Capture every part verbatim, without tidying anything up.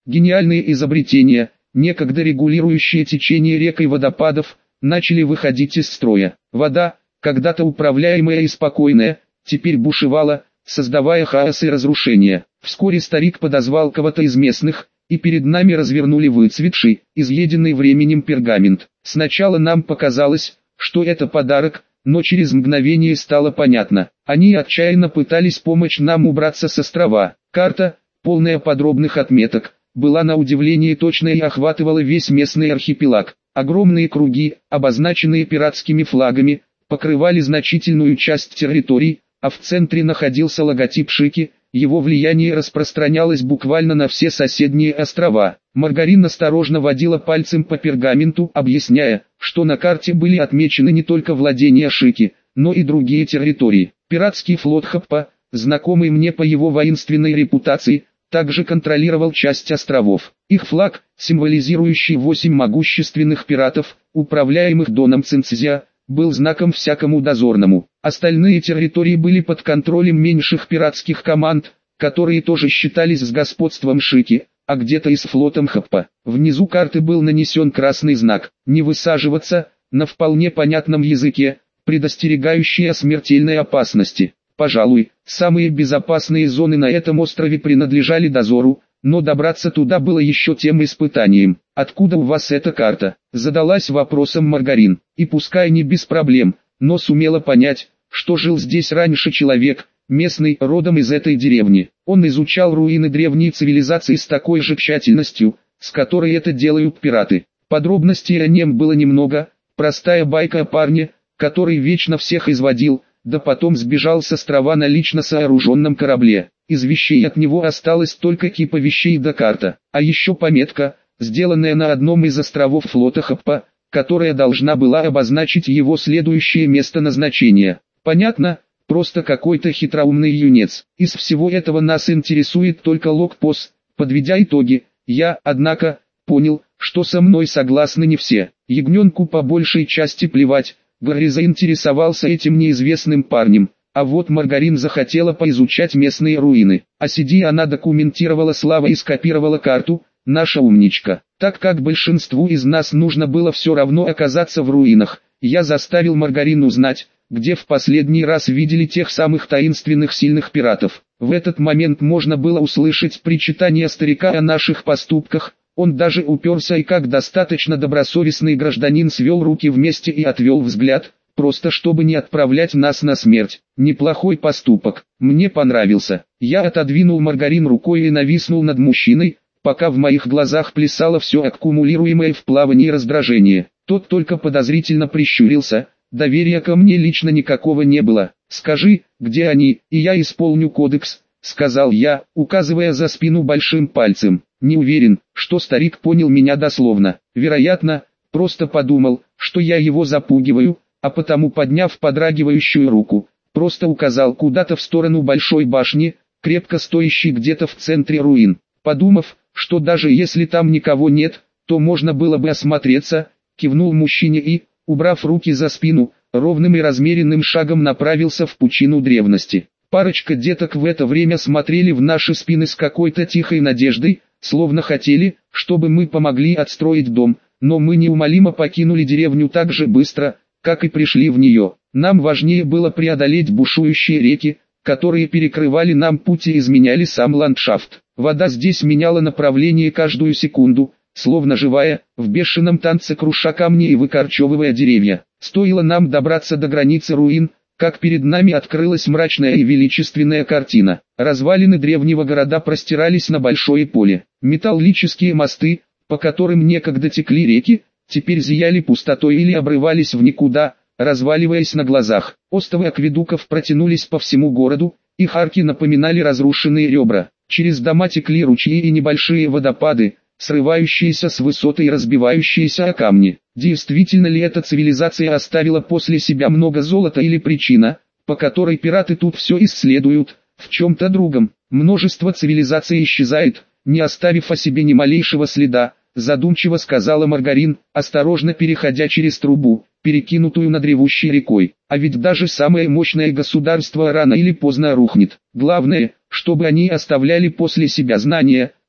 Гениальные изобретения, некогда регулирующие течение рек и водопадов, начали выходить из строя. Вода, когда-то управляемая и спокойная, теперь бушевала, создавая хаос и разрушение. Вскоре старик подозвал кого-то из местных, и перед нами развернули выцветший, изъеденный временем пергамент. Сначала нам показалось, что это подарок, но через мгновение стало понятно. Они отчаянно пытались помочь нам убраться с острова. Карта, полная подробных отметок, была на удивление точной и охватывала весь местный архипелаг. Огромные круги, обозначенные пиратскими флагами, покрывали значительную часть территорий, а в центре находился логотип Шики. Его влияние распространялось буквально на все соседние острова. Маргарин осторожно водила пальцем по пергаменту, объясняя, что на карте были отмечены не только владения Шики, но и другие территории. Пиратский флот Хаппа, знакомый мне по его воинственной репутации, также контролировал часть островов. Их флаг, символизирующий восемь могущественных пиратов, управляемых Доном Цинцзя, был знаком всякому дозорному. Остальные территории были под контролем меньших пиратских команд, которые тоже считались с господством Шики, а где-то и с флотом Хаппа. Внизу карты был нанесен красный знак «Не высаживаться», на вполне понятном языке, предостерегающий о смертельной опасности. Пожалуй, самые безопасные зоны на этом острове принадлежали дозору, но добраться туда было еще тем испытанием. «Откуда у вас эта карта?» — задалась вопросом Маргарин, и пускай не без проблем, но сумела понять, что жил здесь раньше человек, местный, родом из этой деревни. Он изучал руины древней цивилизации с такой же тщательностью, с которой это делают пираты. Подробностей о нем было немного, простая байка о парне, который вечно всех изводил, да потом сбежал с острова на лично сооруженном корабле. Из вещей от него осталась только кипа вещей да карта, а еще пометка, сделанная на одном из островов флота Хаппа, которая должна была обозначить его следующее место назначения. Понятно, просто какой-то хитроумный юнец. Из всего этого нас интересует только логпос. Подведя итоги, я, однако, понял, что со мной согласны не все. Ягненку по большей части плевать, Гарри заинтересовался этим неизвестным парнем. А вот Маргарин захотела поизучать местные руины. А сиди она документировала слава и скопировала карту, наша умничка. Так как большинству из нас нужно было все равно оказаться в руинах, я заставил Маргарин узнать, где в последний раз видели тех самых таинственных сильных пиратов. В этот момент можно было услышать причитание старика о наших поступках. Он даже уперся и как достаточно добросовестный гражданин свел руки вместе и отвел взгляд, просто чтобы не отправлять нас на смерть. Неплохой поступок, мне понравился. Я отодвинул Маргарин рукой и нависнул над мужчиной, пока в моих глазах плясало все аккумулируемое в плавании раздражение. Тот только подозрительно прищурился, доверия ко мне лично никакого не было. «Скажи, где они, и я исполню кодекс», — сказал я, указывая за спину большим пальцем. Не уверен, что старик понял меня дословно. Вероятно, просто подумал, что я его запугиваю, а потому, подняв подрагивающую руку, просто указал куда-то в сторону большой башни, крепко стоящей где-то в центре руин. Подумав, что даже если там никого нет, то можно было бы осмотреться, кивнул мужчине и, убрав руки за спину, ровным и размеренным шагом направился в пучину древности. Парочка деток в это время смотрели в наши спины с какой-то тихой надеждой, словно хотели, чтобы мы помогли отстроить дом, но мы неумолимо покинули деревню так же быстро, как и пришли в нее. Нам важнее было преодолеть бушующие реки, которые перекрывали нам путь и изменяли сам ландшафт. Вода здесь меняла направление каждую секунду, словно живая, в бешеном танце круша камни и выкорчевывая деревья. Стоило нам добраться до границы руин, как перед нами открылась мрачная и величественная картина. Развалины древнего города простирались на большое поле. Металлические мосты, по которым некогда текли реки, теперь зияли пустотой или обрывались в никуда, разваливаясь на глазах. Остовы акведуков протянулись по всему городу, их арки напоминали разрушенные ребра. Через дома текли ручьи и небольшие водопады, срывающиеся с высоты и разбивающиеся о камни. Действительно ли эта цивилизация оставила после себя много золота или причина, по которой пираты тут все исследуют, в чем-то другом? Множество цивилизаций исчезает, не оставив о себе ни малейшего следа, задумчиво сказала Маргарин, осторожно переходя через трубу, перекинутую над ревущей рекой. А ведь даже самое мощное государство рано или поздно рухнет. Главное, чтобы они оставляли после себя знания,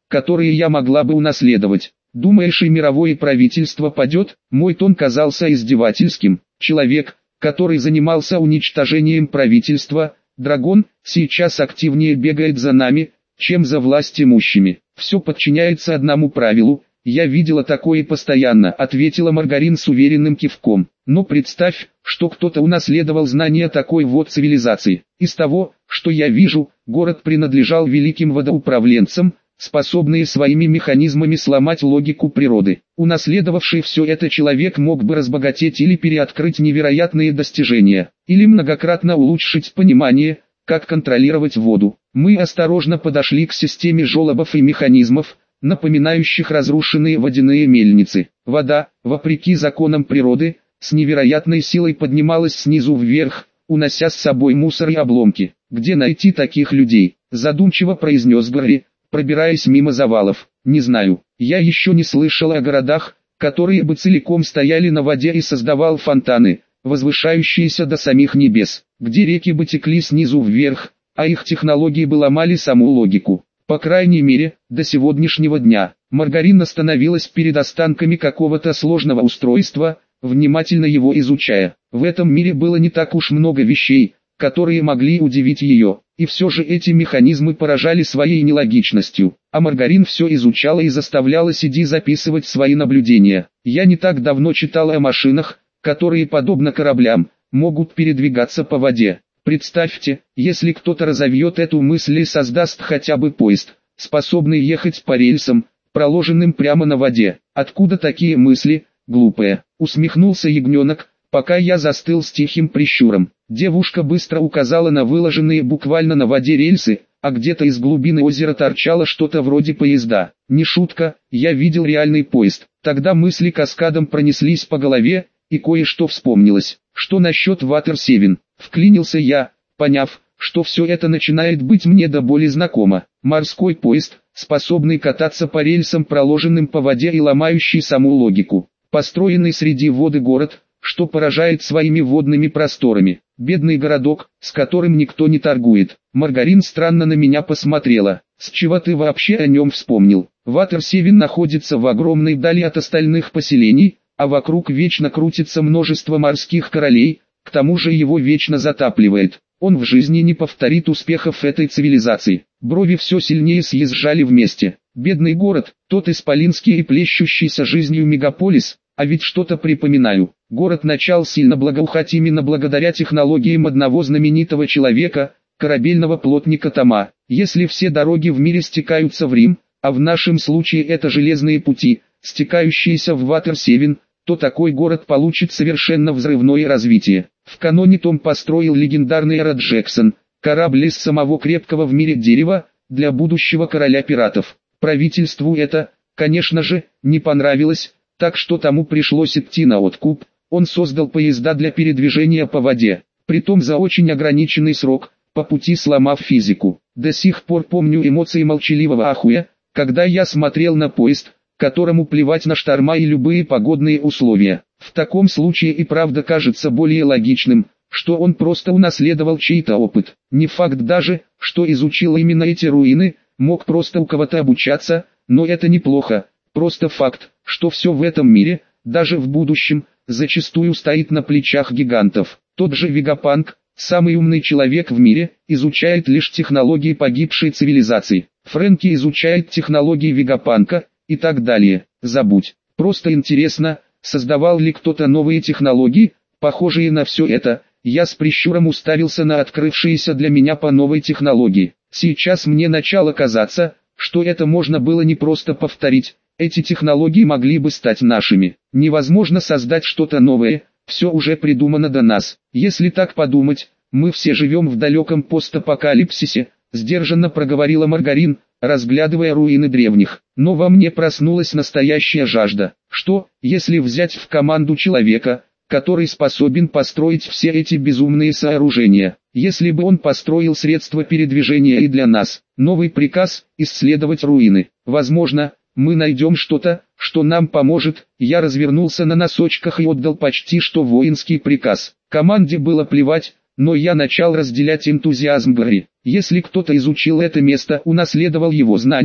которые я могла бы унаследовать. Думаешь, и мировое правительство падет? Мой тон казался издевательским. Человек, который занимался уничтожением правительства, Драгон, сейчас активнее бегает за нами, чем за власть имущими. Все подчиняется одному правилу. Я видела такое постоянно, ответила Маргарин с уверенным кивком. Но представь, что кто-то унаследовал знания такой вот цивилизации. Из того, что я вижу, город принадлежал великим водоуправленцам, способные своими механизмами сломать логику природы. Унаследовавший все это человек мог бы разбогатеть или переоткрыть невероятные достижения, или многократно улучшить понимание, как контролировать воду. Мы осторожно подошли к системе желобов и механизмов, напоминающих разрушенные водяные мельницы. Вода, вопреки законам природы, с невероятной силой поднималась снизу вверх, унося с собой мусор и обломки. «Где найти таких людей?» – задумчиво произнес Гарри, пробираясь мимо завалов. «Не знаю, я еще не слышал о городах, которые бы целиком стояли на воде и создавал фонтаны, возвышающиеся до самих небес, где реки бы текли снизу вверх, а их технологии бы ломали саму логику. По крайней мере, до сегодняшнего дня». Маргарин остановилась перед останками какого-то сложного устройства, внимательно его изучая. В этом мире было не так уж много вещей, которые могли удивить ее, и все же эти механизмы поражали своей нелогичностью. А Маргарин все изучала и заставляла Сиди записывать свои наблюдения. «Я не так давно читала о машинах, которые, подобно кораблям, могут передвигаться по воде. Представьте, если кто-то разовьет эту мысль и создаст хотя бы поезд, способный ехать по рельсам, проложенным прямо на воде. Откуда такие мысли, глупые?» Усмехнулся ягненок, пока я застыл с тихим прищуром. Девушка быстро указала на выложенные буквально на воде рельсы, а где-то из глубины озера торчало что-то вроде поезда. Не шутка, я видел реальный поезд. Тогда мысли каскадом пронеслись по голове, и кое-что вспомнилось. «Что насчет Ватер Севен?» — вклинился я, поняв, что все это начинает быть мне до боли знакомо. Морской поезд, способный кататься по рельсам, проложенным по воде и ломающий саму логику. Построенный среди воды город, что поражает своими водными просторами. Бедный городок, с которым никто не торгует. Маргарин странно на меня посмотрела. «С чего ты вообще о нем вспомнил?» Ватер Севен находится в огромной дали от остальных поселений, а вокруг вечно крутится множество морских королей, к тому же его вечно затапливает. Он в жизни не повторит успехов этой цивилизации. Брови все сильнее съезжали вместе. Бедный город, тот исполинский и плещущийся жизнью мегаполис, а ведь что-то припоминаю. Город начал сильно благоухать именно благодаря технологиям одного знаменитого человека, корабельного плотника Тома. Если все дороги в мире стекаются в Рим, а в нашем случае это железные пути, стекающиеся в Ватер Севен, то такой город получит совершенно взрывное развитие. В каноне Том построил легендарный Эра Джексон, корабль из самого крепкого в мире дерева, для будущего короля пиратов. Правительству это, конечно же, не понравилось, так что тому пришлось идти на откуп. Он создал поезда для передвижения по воде, притом за очень ограниченный срок, по пути сломав физику. До сих пор помню эмоции молчаливого ахуя, когда я смотрел на поезд, которому плевать на шторма и любые погодные условия. В таком случае и правда кажется более логичным, что он просто унаследовал чей-то опыт. Не факт даже, что изучил именно эти руины, мог просто у кого-то обучаться, но это неплохо. Просто факт, что все в этом мире, даже в будущем, зачастую стоит на плечах гигантов. Тот же Вегапанк, самый умный человек в мире, изучает лишь технологии погибшей цивилизации. Фрэнки изучает технологии Вегапанка, и так далее. Забудь. Просто интересно, создавал ли кто-то новые технологии, похожие на все это. Я с прищуром уставился на открывшиеся для меня по новой технологии. Сейчас мне начало казаться, что это можно было не просто повторить. Эти технологии могли бы стать нашими. Невозможно создать что-то новое, все уже придумано до нас. Если так подумать, мы все живем в далеком постапокалипсисе, сдержанно проговорила Маргарин, разглядывая руины древних. Но во мне проснулась настоящая жажда. Что, если взять в команду человека, который способен построить все эти безумные сооружения? Если бы он построил средства передвижения и для нас. Новый приказ – исследовать руины. Возможно, мы найдем что-то, что нам поможет. Я развернулся на носочках и отдал почти что воинский приказ. Команде было плевать, но я начал разделять энтузиазм Гарри. Если кто-то изучил это место, унаследовал его знания,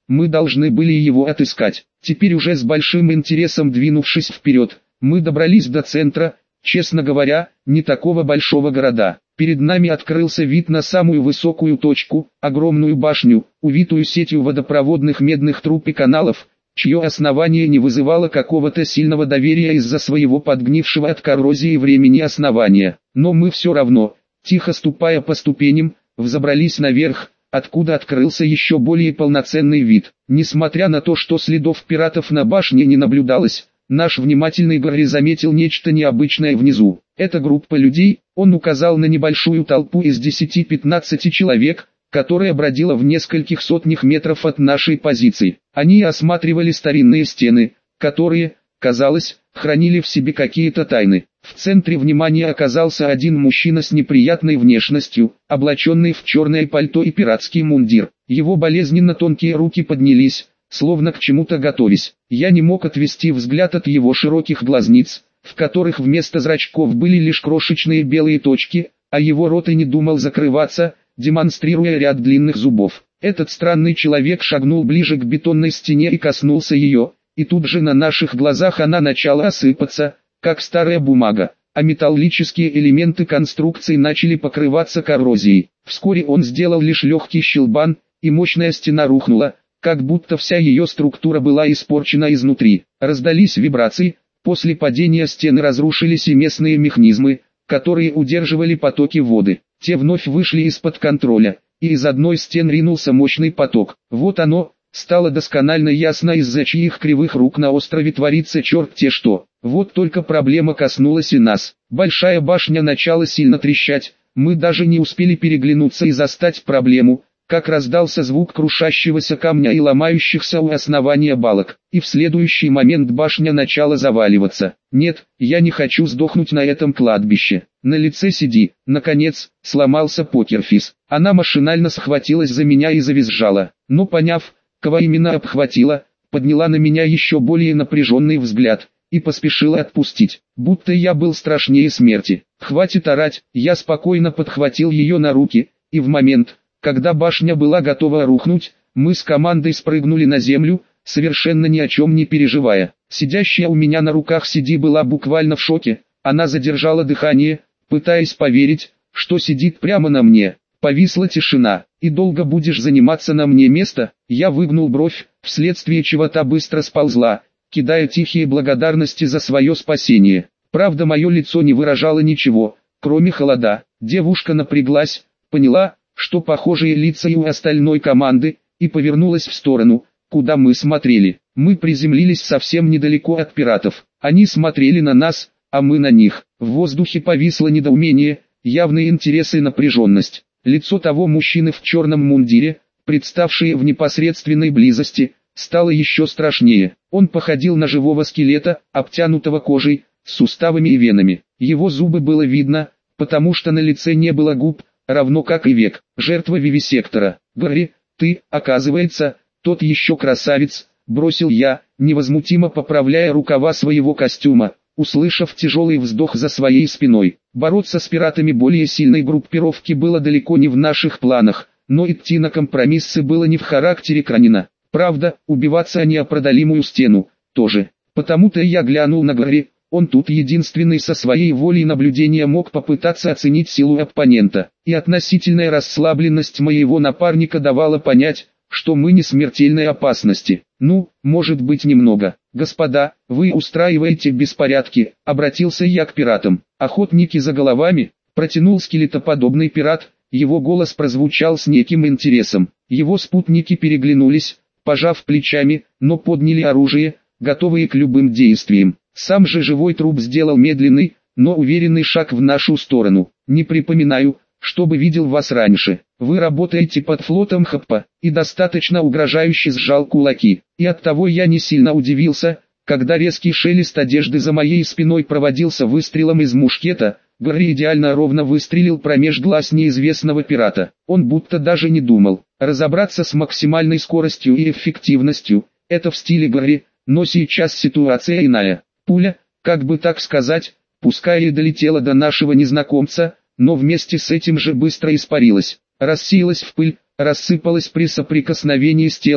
мы должны были его отыскать. Теперь уже с большим интересом двинувшись вперед, мы добрались до центра, честно говоря, не такого большого города. Перед нами открылся вид на самую высокую точку, огромную башню, увитую сетью водопроводных медных труб и каналов, чье основание не вызывало какого-то сильного доверия из-за своего подгнившего от коррозии времени основания. Но мы все равно, тихо ступая по ступеням, взобрались наверх, откуда открылся еще более полноценный вид. Несмотря на то, что следов пиратов на башне не наблюдалось, наш внимательный Гарри заметил нечто необычное внизу. Эта группа людей, он указал на небольшую толпу из десяти-пятнадцати человек, которая бродила в нескольких сотнях метров от нашей позиции. Они осматривали старинные стены, которые, казалось, хранили в себе какие-то тайны. В центре внимания оказался один мужчина с неприятной внешностью, облаченный в черное пальто и пиратский мундир. Его болезненно тонкие руки поднялись, словно к чему-то готовясь. Я не мог отвести взгляд от его широких глазниц, в которых вместо зрачков были лишь крошечные белые точки, а его рот и не думал закрываться, демонстрируя ряд длинных зубов. Этот странный человек шагнул ближе к бетонной стене и коснулся ее, и тут же на наших глазах она начала осыпаться, как старая бумага, а металлические элементы конструкции начали покрываться коррозией. Вскоре он сделал лишь легкий щелбан, и мощная стена рухнула, как будто вся ее структура была испорчена изнутри. Раздались вибрации, после падения стены разрушились и местные механизмы, которые удерживали потоки воды. Те вновь вышли из-под контроля, и из одной стен ринулся мощный поток. Вот оно, стало досконально ясно, из-за чьих кривых рук на острове творится черт-те что. Вот только проблема коснулась и нас. Большая башня начала сильно трещать, мы даже не успели переглянуться и застать проблему, как раздался звук крушащегося камня и ломающихся у основания балок, и в следующий момент башня начала заваливаться. Нет, я не хочу сдохнуть на этом кладбище. На лице Сиди, наконец, сломался покерфейс. Она машинально схватилась за меня и завизжала, но поняв, кого именно обхватила, подняла на меня еще более напряженный взгляд, и поспешила отпустить, будто я был страшнее смерти. Хватит орать, я спокойно подхватил ее на руки, и в момент, когда башня была готова рухнуть, мы с командой спрыгнули на землю, совершенно ни о чем не переживая. Сидящая у меня на руках Сиди была буквально в шоке, она задержала дыхание, пытаясь поверить, что сидит прямо на мне. Повисла тишина. «И долго будешь заниматься на мне место?» Я выгнул бровь, вследствие чего та быстро сползла, кидая тихие благодарности за свое спасение. Правда, мое лицо не выражало ничего, кроме холода. Девушка напряглась, поняла, что похожие лица и у остальной команды, и повернулась в сторону, куда мы смотрели. Мы приземлились совсем недалеко от пиратов. Они смотрели на нас, а мы на них. В воздухе повисло недоумение, явный интерес и напряженность. Лицо того мужчины в черном мундире, представшее в непосредственной близости, стало еще страшнее. Он походил на живого скелета, обтянутого кожей, с суставами и венами. Его зубы было видно, потому что на лице не было губ, равно как и век. Жертва вивисектора. «Гарри, ты, оказывается, тот еще красавец», — бросил я, невозмутимо поправляя рукава своего костюма, услышав тяжелый вздох за своей спиной. Бороться с пиратами более сильной группировки было далеко не в наших планах, но идти на компромиссы было не в характере Кранина. Правда, убиваться о непродолимую стену, тоже. Потому-то я глянул на Гарри, он тут единственный со своей волей наблюдения мог попытаться оценить силу оппонента. И относительная расслабленность моего напарника давала понять, что мы не смертельной опасности. «Ну, может быть немного. Господа, вы устраиваете беспорядки», — обратился я к пиратам. «Охотники за головами», — протянул скелетоподобный пират, его голос прозвучал с неким интересом. Его спутники переглянулись, пожав плечами, но подняли оружие, готовые к любым действиям. Сам же живой труп сделал медленный, но уверенный шаг в нашу сторону. «Не припоминаю, чтобы видел вас раньше. Вы работаете под флотом Хаппа», и достаточно угрожающе сжал кулаки. И оттого я не сильно удивился, когда резкий шелест одежды за моей спиной проводился выстрелом из мушкета. Гарри идеально ровно выстрелил промеж глаз неизвестного пирата. Он будто даже не думал. Разобраться с максимальной скоростью и эффективностью – это в стиле Гарри, но сейчас ситуация иная. Пуля, как бы так сказать, пускай и долетела до нашего незнакомца, но вместе с этим же быстро испарилась, рассеялась в пыль, рассыпалась при соприкосновении с телом,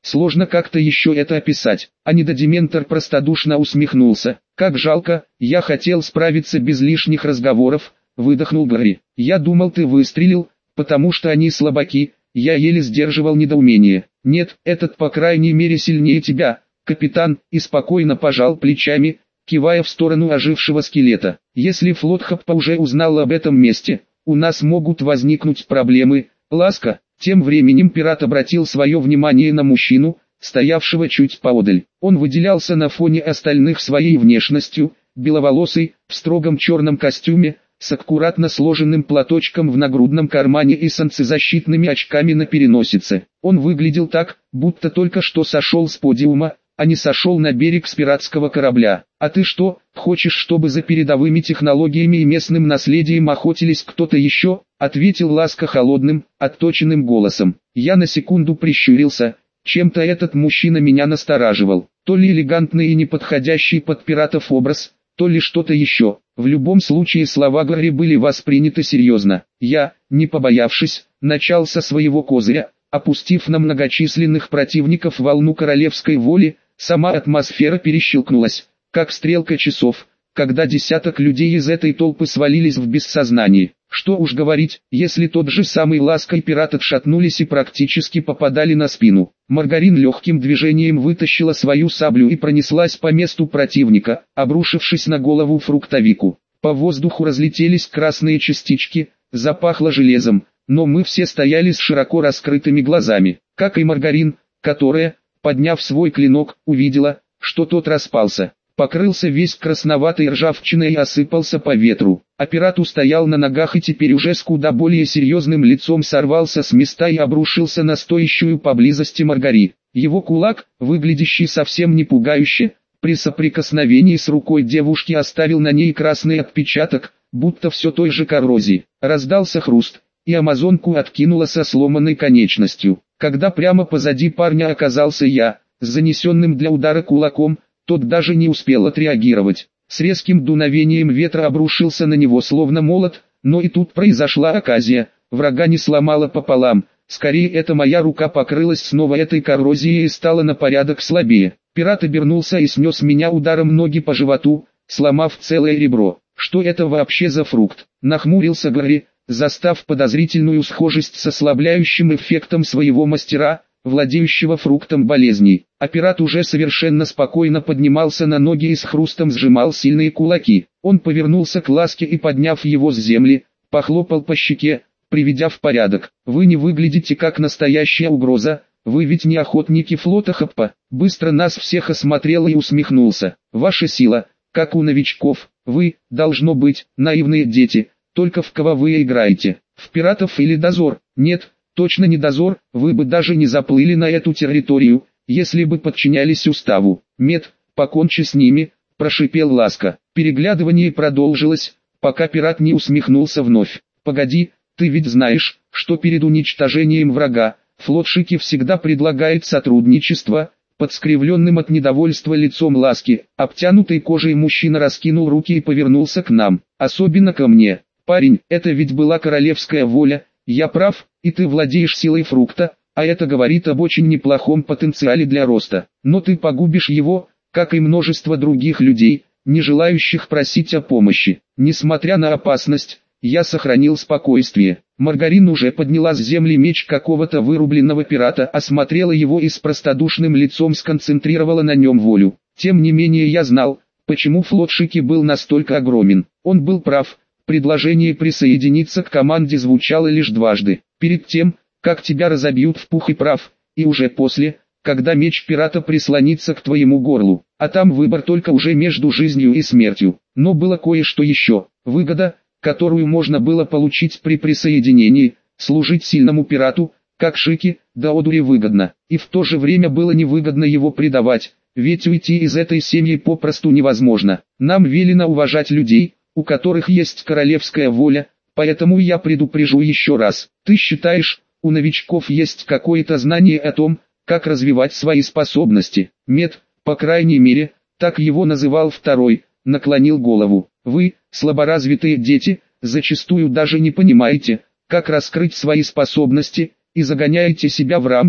Сложно как-то еще это описать. Анидодементор простодушно усмехнулся. Как жалко, я хотел справиться без лишних разговоров, выдохнул Гарри. Я думал, ты выстрелил, потому что они слабаки. Я еле сдерживал недоумение. Нет, этот по крайней мере сильнее тебя, капитан, и спокойно пожал плечами, кивая в сторону ожившего скелета. Если флот Хаппа уже узнал об этом месте, у нас могут возникнуть проблемы. Ласка. Тем временем пират обратил свое внимание на мужчину, стоявшего чуть поодаль. Он выделялся на фоне остальных своей внешностью, беловолосый, в строгом черном костюме, с аккуратно сложенным платочком в нагрудном кармане и солнцезащитными очками на переносице. Он выглядел так, будто только что сошел с подиума, а не сошел на берег с пиратского корабля. «А ты что, хочешь, чтобы за передовыми технологиями и местным наследием охотились кто-то еще?» — ответил Ласка холодным, отточенным голосом. Я на секунду прищурился, чем-то этот мужчина меня настораживал. То ли элегантный и неподходящий под пиратов образ, то ли что-то еще. В любом случае слова Гарри были восприняты серьезно. Я, не побоявшись, начал со своего козыря, опустив на многочисленных противников волну королевской воли. Сама атмосфера перещелкнулась, как стрелка часов, когда десяток людей из этой толпы свалились в бессознание. Что уж говорить, если тот же самый Ласка и пират отшатнулись и практически попадали на спину. Маргарин легким движением вытащила свою саблю и пронеслась по месту противника, обрушившись на голову фруктовику. По воздуху разлетелись красные частички, запахло железом, но мы все стояли с широко раскрытыми глазами, как и Маргарин, которая, подняв свой клинок, увидела, что тот распался, покрылся весь красноватой ржавчиной и осыпался по ветру. А пират устоял на ногах и теперь уже с куда более серьезным лицом сорвался с места и обрушился на стоящую поблизости Маргари. Его кулак, выглядящий совсем не пугающе, при соприкосновении с рукой девушки оставил на ней красный отпечаток, будто все той же коррозии. Раздался хруст, и амазонку откинула со сломанной конечностью. Когда прямо позади парня оказался я, с занесенным для удара кулаком, тот даже не успел отреагировать. С резким дуновением ветра обрушился на него словно молот, но и тут произошла оказия, врага не сломала пополам, скорее это моя рука покрылась снова этой коррозией и стала на порядок слабее. Пират обернулся и снес меня ударом ноги по животу, сломав целое ребро. Что это вообще за фрукт? Нахмурился Гарри, застав подозрительную схожесть с ослабляющим эффектом своего мастера, владеющего фруктом болезней. А пират уже совершенно спокойно поднимался на ноги и с хрустом сжимал сильные кулаки. Он повернулся к Ласке и, подняв его с земли, похлопал по щеке, приведя в порядок. «Вы не выглядите как настоящая угроза, вы ведь не охотники флота Хаппа». Быстро нас всех осмотрел и усмехнулся. «Ваша сила, как у новичков, вы, должно быть, наивные дети. Только в кого вы играете? В пиратов или дозор? Нет, точно не дозор, вы бы даже не заплыли на эту территорию, если бы подчинялись уставу. Мед, покончи с ними», — прошипел Ласка. Переглядывание продолжилось, пока пират не усмехнулся вновь. «Погоди, ты ведь знаешь, что перед уничтожением врага, флот Шики всегда предлагает сотрудничество». Под скривленным от недовольства лицом Ласки, обтянутый кожей мужчина раскинул руки и повернулся к нам, особенно ко мне. «Парень, это ведь была королевская воля, я прав, и ты владеешь силой фрукта, а это говорит об очень неплохом потенциале для роста. Но ты погубишь его, как и множество других людей, не желающих просить о помощи». Несмотря на опасность, я сохранил спокойствие. Маргарин уже подняла с земли меч какого-то вырубленного пирата, осмотрела его и с простодушным лицом сконцентрировала на нем волю. Тем не менее я знал, почему флот Шики был настолько огромен. Он был прав. Предложение присоединиться к команде звучало лишь дважды. Перед тем, как тебя разобьют в пух и прах, и уже после, когда меч пирата прислонится к твоему горлу. А там выбор только уже между жизнью и смертью. Но было кое-что еще. Выгода, которую можно было получить при присоединении, служить сильному пирату, как Шики, да одури выгодно. И в то же время было невыгодно его предавать, ведь уйти из этой семьи попросту невозможно. Нам велено уважать людей, у которых есть королевская воля, поэтому я предупрежу еще раз. Ты считаешь, у новичков есть какое-то знание о том, как развивать свои способности? Мед, по крайней мере, так его называл второй, наклонил голову. Вы, слаборазвитые дети, зачастую даже не понимаете, как раскрыть свои способности, и загоняете себя в рамки,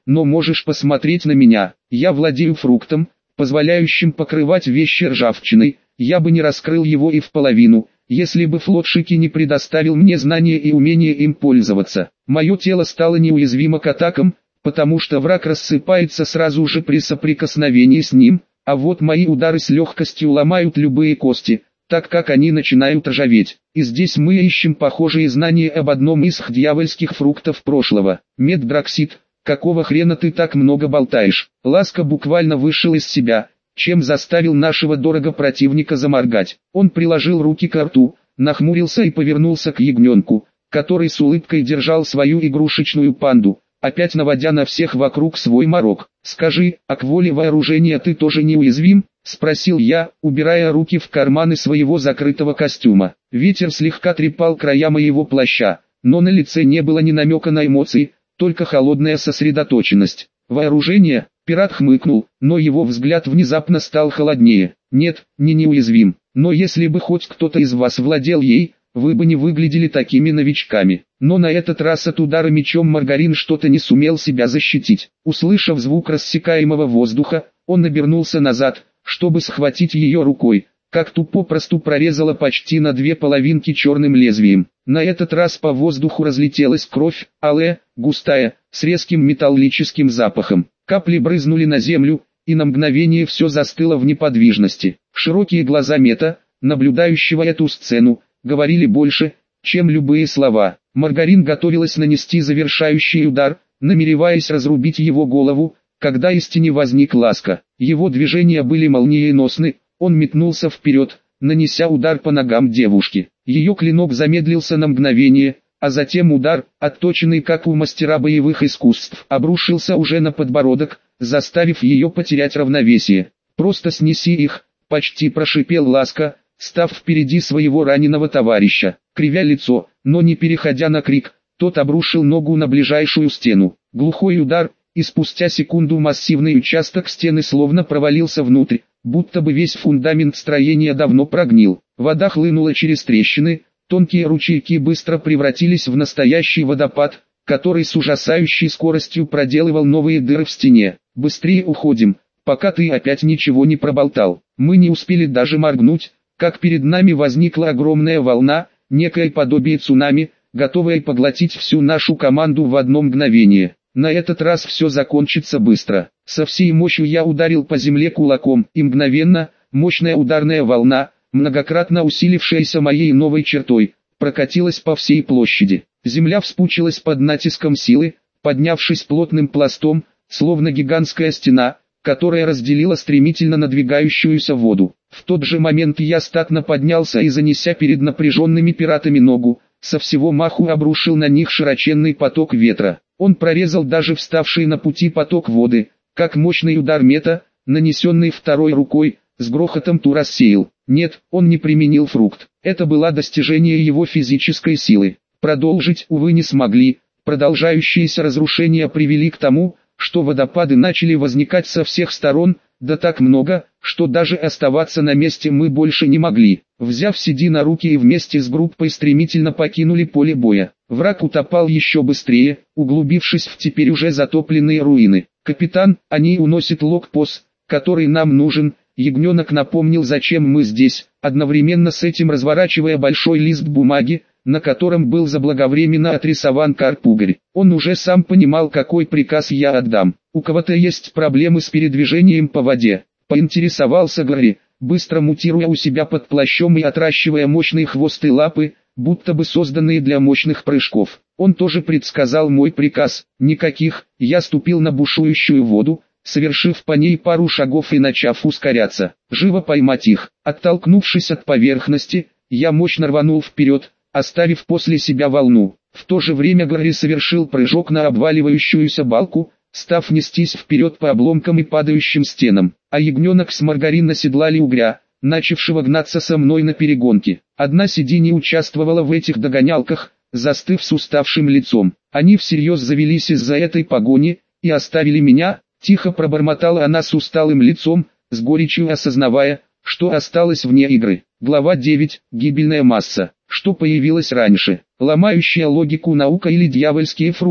но можешь посмотреть на меня. Я владею фруктом, позволяющим покрывать вещи ржавчиной. Я бы не раскрыл его и в половину, если бы флот Шики не предоставил мне знания и умение им пользоваться. Мое тело стало неуязвимо к атакам, потому что враг рассыпается сразу же при соприкосновении с ним, а вот мои удары с легкостью ломают любые кости, так как они начинают ржаветь. И здесь мы ищем похожие знания об одном из дьявольских фруктов прошлого. Меддраксид, какого хрена ты так много болтаешь? Ласка буквально вышел из себя, чем заставил нашего дорого противника заморгать. Он приложил руки к рту, нахмурился и повернулся к ягненку, который с улыбкой держал свою игрушечную панду, опять наводя на всех вокруг свой морок. «Скажи, а к воле вооружения ты тоже неуязвим?» — спросил я, убирая руки в карманы своего закрытого костюма. Ветер слегка трепал края моего плаща, но на лице не было ни намека на эмоции, только холодная сосредоточенность. «Вооружение?» — пират хмыкнул, но его взгляд внезапно стал холоднее. «Нет, не неуязвим, но если бы хоть кто-то из вас владел ей, вы бы не выглядели такими новичками». Но на этот раз от удара мечом Маргарин что-то не сумел себя защитить. Услышав звук рассекаемого воздуха, он обернулся назад, чтобы схватить ее рукой, как ту попросту прорезала почти на две половинки черным лезвием. На этот раз по воздуху разлетелась кровь, алая, густая, с резким металлическим запахом. Капли брызнули на землю, и на мгновение все застыло в неподвижности. Широкие глаза Мета, наблюдающего эту сцену, говорили больше, чем любые слова. Маргарин готовилась нанести завершающий удар, намереваясь разрубить его голову, когда из тени возник Ласка. Его движения были молниеносны, он метнулся вперед, нанеся удар по ногам девушки. Ее клинок замедлился на мгновение, а затем удар, отточенный как у мастера боевых искусств, обрушился уже на подбородок, заставив ее потерять равновесие. «Просто снеси их», — почти прошипел Ласка, став впереди своего раненого товарища. Кривя лицо, но не переходя на крик, тот обрушил ногу на ближайшую стену. Глухой удар, и спустя секунду массивный участок стены словно провалился внутрь, будто бы весь фундамент строения давно прогнил. Вода хлынула через трещины, тонкие ручейки быстро превратились в настоящий водопад, который с ужасающей скоростью проделывал новые дыры в стене. «Быстрее уходим, пока ты опять ничего не проболтал». Мы не успели даже моргнуть, как перед нами возникла огромная волна, некое подобие цунами, готовое поглотить всю нашу команду в одно мгновение. На этот раз все закончится быстро. Со всей мощью я ударил по земле кулаком, и мгновенно, мощная ударная волна, многократно усилившаяся моей новой чертой, прокатилась по всей площади. Земля вспучилась под натиском силы, поднявшись плотным пластом, словно гигантская стена, которая разделила стремительно надвигающуюся воду. В тот же момент я статно поднялся и, занеся перед напряженными пиратами ногу, со всего маху обрушил на них широченный поток ветра. Он прорезал даже вставший на пути поток воды, как мощный удар Мета, нанесенный второй рукой, с грохотом ту рассеял. Нет, он не применил фрукт. Это было достижение его физической силы. Продолжить, увы, не смогли. Продолжающиеся разрушения привели к тому, что водопады начали возникать со всех сторон, да так много, что даже оставаться на месте мы больше не могли. Взяв Сиди на руки и вместе с группой стремительно покинули поле боя. Враг утопал еще быстрее, углубившись в теперь уже затопленные руины. «Капитан, они уносят локпост, который нам нужен», ягненок напомнил, зачем мы здесь, одновременно с этим разворачивая большой лист бумаги, на котором был заблаговременно отрисован карп-угорь. Он уже сам понимал, какой приказ я отдам. «У кого-то есть проблемы с передвижением по воде?» — поинтересовался Гарри, быстро мутируя у себя под плащом и отращивая мощные хвосты лапы, будто бы созданные для мощных прыжков. Он тоже предсказал мой приказ. «Никаких». Я ступил на бушующую воду, совершив по ней пару шагов и начав ускоряться. «Живо поймать их». Оттолкнувшись от поверхности, я мощно рванул вперед, оставив после себя волну. В то же время Гарри совершил прыжок на обваливающуюся балку, став нестись вперед по обломкам и падающим стенам, а ягненок с Маргарин оседлали угря, начавшего гнаться со мной на перегонке. Одна Сиди не участвовала в этих догонялках, застыв с уставшим лицом. Они всерьез завелись из-за этой погони, и оставили меня, тихо пробормотала она с усталым лицом, с горечью осознавая, что осталось вне игры. Глава девять. Гибельная масса. Что появилось раньше? Ломающая логику наука или дьявольские фрукты?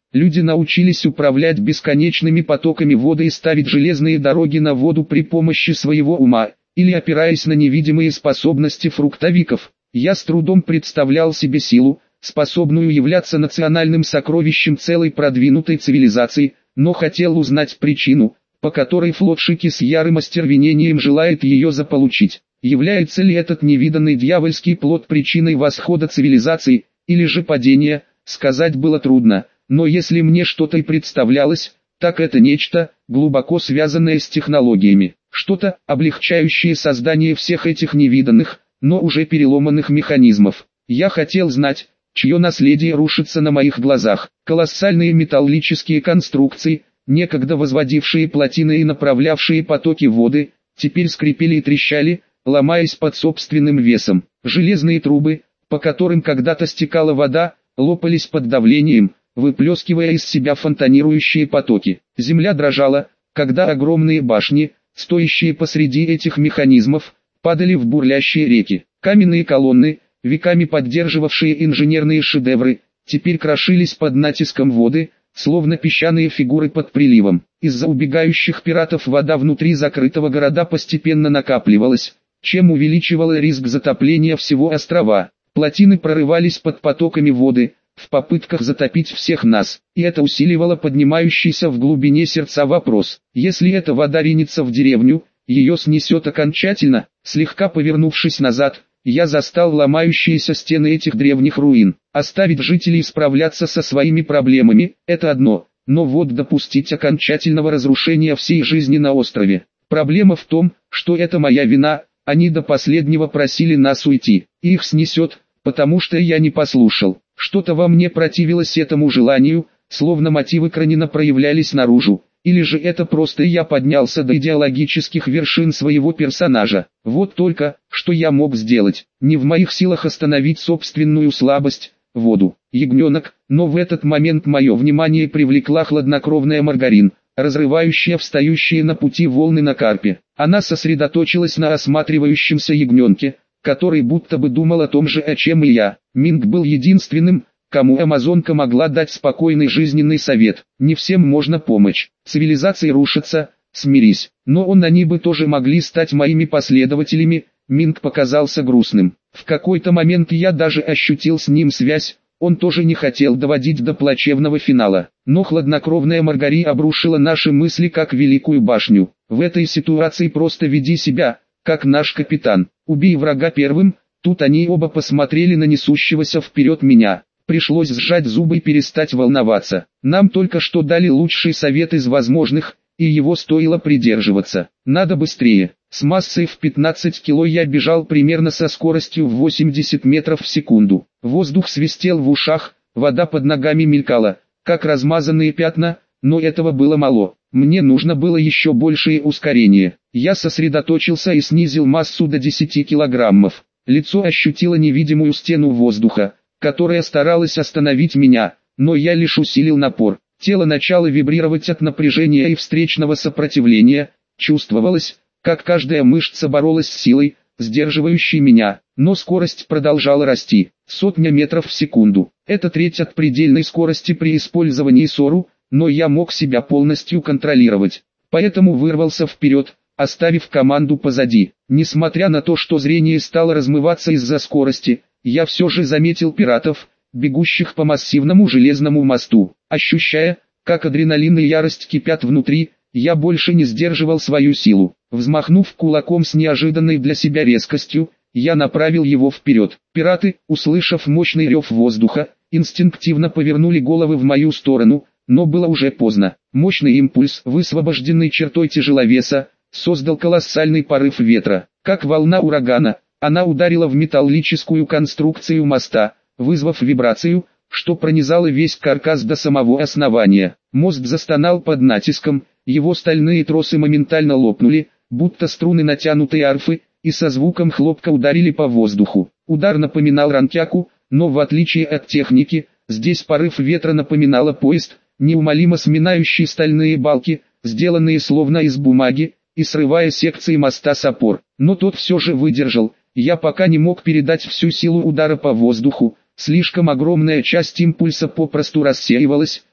Люди научились управлять бесконечными потоками воды и ставить железные дороги на воду при помощи своего ума, или опираясь на невидимые способности фруктовиков. Я с трудом представлял себе силу, способную являться национальным сокровищем целой продвинутой цивилизации, но хотел узнать причину, по которой флот Шики с ярым остервенением желает ее заполучить. Является ли этот невиданный дьявольский плод причиной восхода цивилизации, или же падения, сказать было трудно, но если мне что-то и представлялось, так это нечто, глубоко связанное с технологиями, что-то, облегчающее создание всех этих невиданных, но уже переломанных механизмов. Я хотел знать, чье наследие рушится на моих глазах. Колоссальные металлические конструкции, некогда возводившие плотины и направлявшие потоки воды, теперь скрипели и трещали, ломаясь под собственным весом. Железные трубы, по которым когда-то стекала вода, лопались под давлением, выплескивая из себя фонтанирующие потоки. Земля дрожала, когда огромные башни, стоящие посреди этих механизмов, падали в бурлящие реки. Каменные колонны, веками поддерживавшие инженерные шедевры, теперь крошились под натиском воды, словно песчаные фигуры под приливом. Из-за убегающих пиратов вода внутри закрытого города постепенно накапливалась, чем увеличивала риск затопления всего острова. Плотины прорывались под потоками воды, в попытках затопить всех нас, и это усиливало поднимающийся в глубине сердца вопрос: если эта вода ринется в деревню, ее снесет окончательно. Слегка повернувшись назад, я застал ломающиеся стены этих древних руин. Оставить жителей справляться со своими проблемами – это одно, но вот допустить окончательного разрушения всей жизни на острове. Проблема в том, что это моя вина, они до последнего просили нас уйти, и их снесет, потому что я не послушал. Что-то во мне противилось этому желанию, словно мотивы Кранина проявлялись наружу. Или же это просто я поднялся до идеологических вершин своего персонажа. Вот только, что я мог сделать. Не в моих силах остановить собственную слабость, воду. Ягненок, но в этот момент мое внимание привлекла хладнокровная Маргарин, разрывающая встающие на пути волны на карпе. Она сосредоточилась на осматривающемся ягненке, который будто бы думал о том же, о чем и я. Минг был единственным, кому амазонка могла дать спокойный жизненный совет. Не всем можно помочь. Цивилизации рушатся, смирись. Но он они бы тоже могли стать моими последователями. Минг показался грустным. В какой-то момент я даже ощутил с ним связь. Он тоже не хотел доводить до плачевного финала. Но хладнокровная Маргари обрушила наши мысли как великую башню. В этой ситуации просто веди себя, как наш капитан. Убей врага первым. Тут они оба посмотрели на несущегося вперед меня. Пришлось сжать зубы и перестать волноваться. Нам только что дали лучший совет из возможных, и его стоило придерживаться. Надо быстрее. С массой в пятнадцать кило я бежал примерно со скоростью в восемьдесят метров в секунду. Воздух свистел в ушах, вода под ногами мелькала, как размазанные пятна, но этого было мало. Мне нужно было еще большее ускорение. Я сосредоточился и снизил массу до десяти килограммов. Лицо ощутило невидимую стену воздуха, которая старалась остановить меня, но я лишь усилил напор. Тело начало вибрировать от напряжения и встречного сопротивления. Чувствовалось, как каждая мышца боролась с силой, сдерживающей меня, но скорость продолжала расти. Сотня метров в секунду. Это треть от предельной скорости при использовании Сору, но я мог себя полностью контролировать. Поэтому вырвался вперед, оставив команду позади. Несмотря на то, что зрение стало размываться из-за скорости, я все же заметил пиратов, бегущих по массивному железному мосту. Ощущая, как адреналин и ярость кипят внутри, я больше не сдерживал свою силу. Взмахнув кулаком с неожиданной для себя резкостью, я направил его вперед. Пираты, услышав мощный рев воздуха, инстинктивно повернули головы в мою сторону, но было уже поздно. Мощный импульс, высвобожденный чертой тяжеловеса, создал колоссальный порыв ветра. Как волна урагана, она ударила в металлическую конструкцию моста, вызвав вибрацию, что пронизало весь каркас до самого основания. Мост застонал под натиском, его стальные тросы моментально лопнули, будто струны натянутой арфы, и со звуком хлопка ударили по воздуху. Удар напоминал ранкяку, но в отличие от техники, здесь порыв ветра напоминало поезд, неумолимо сминающий стальные балки, сделанные словно из бумаги, и срывая секции моста с опор. Но тот все же выдержал. Я пока не мог передать всю силу удара по воздуху, слишком огромная часть импульса попросту рассеивалась,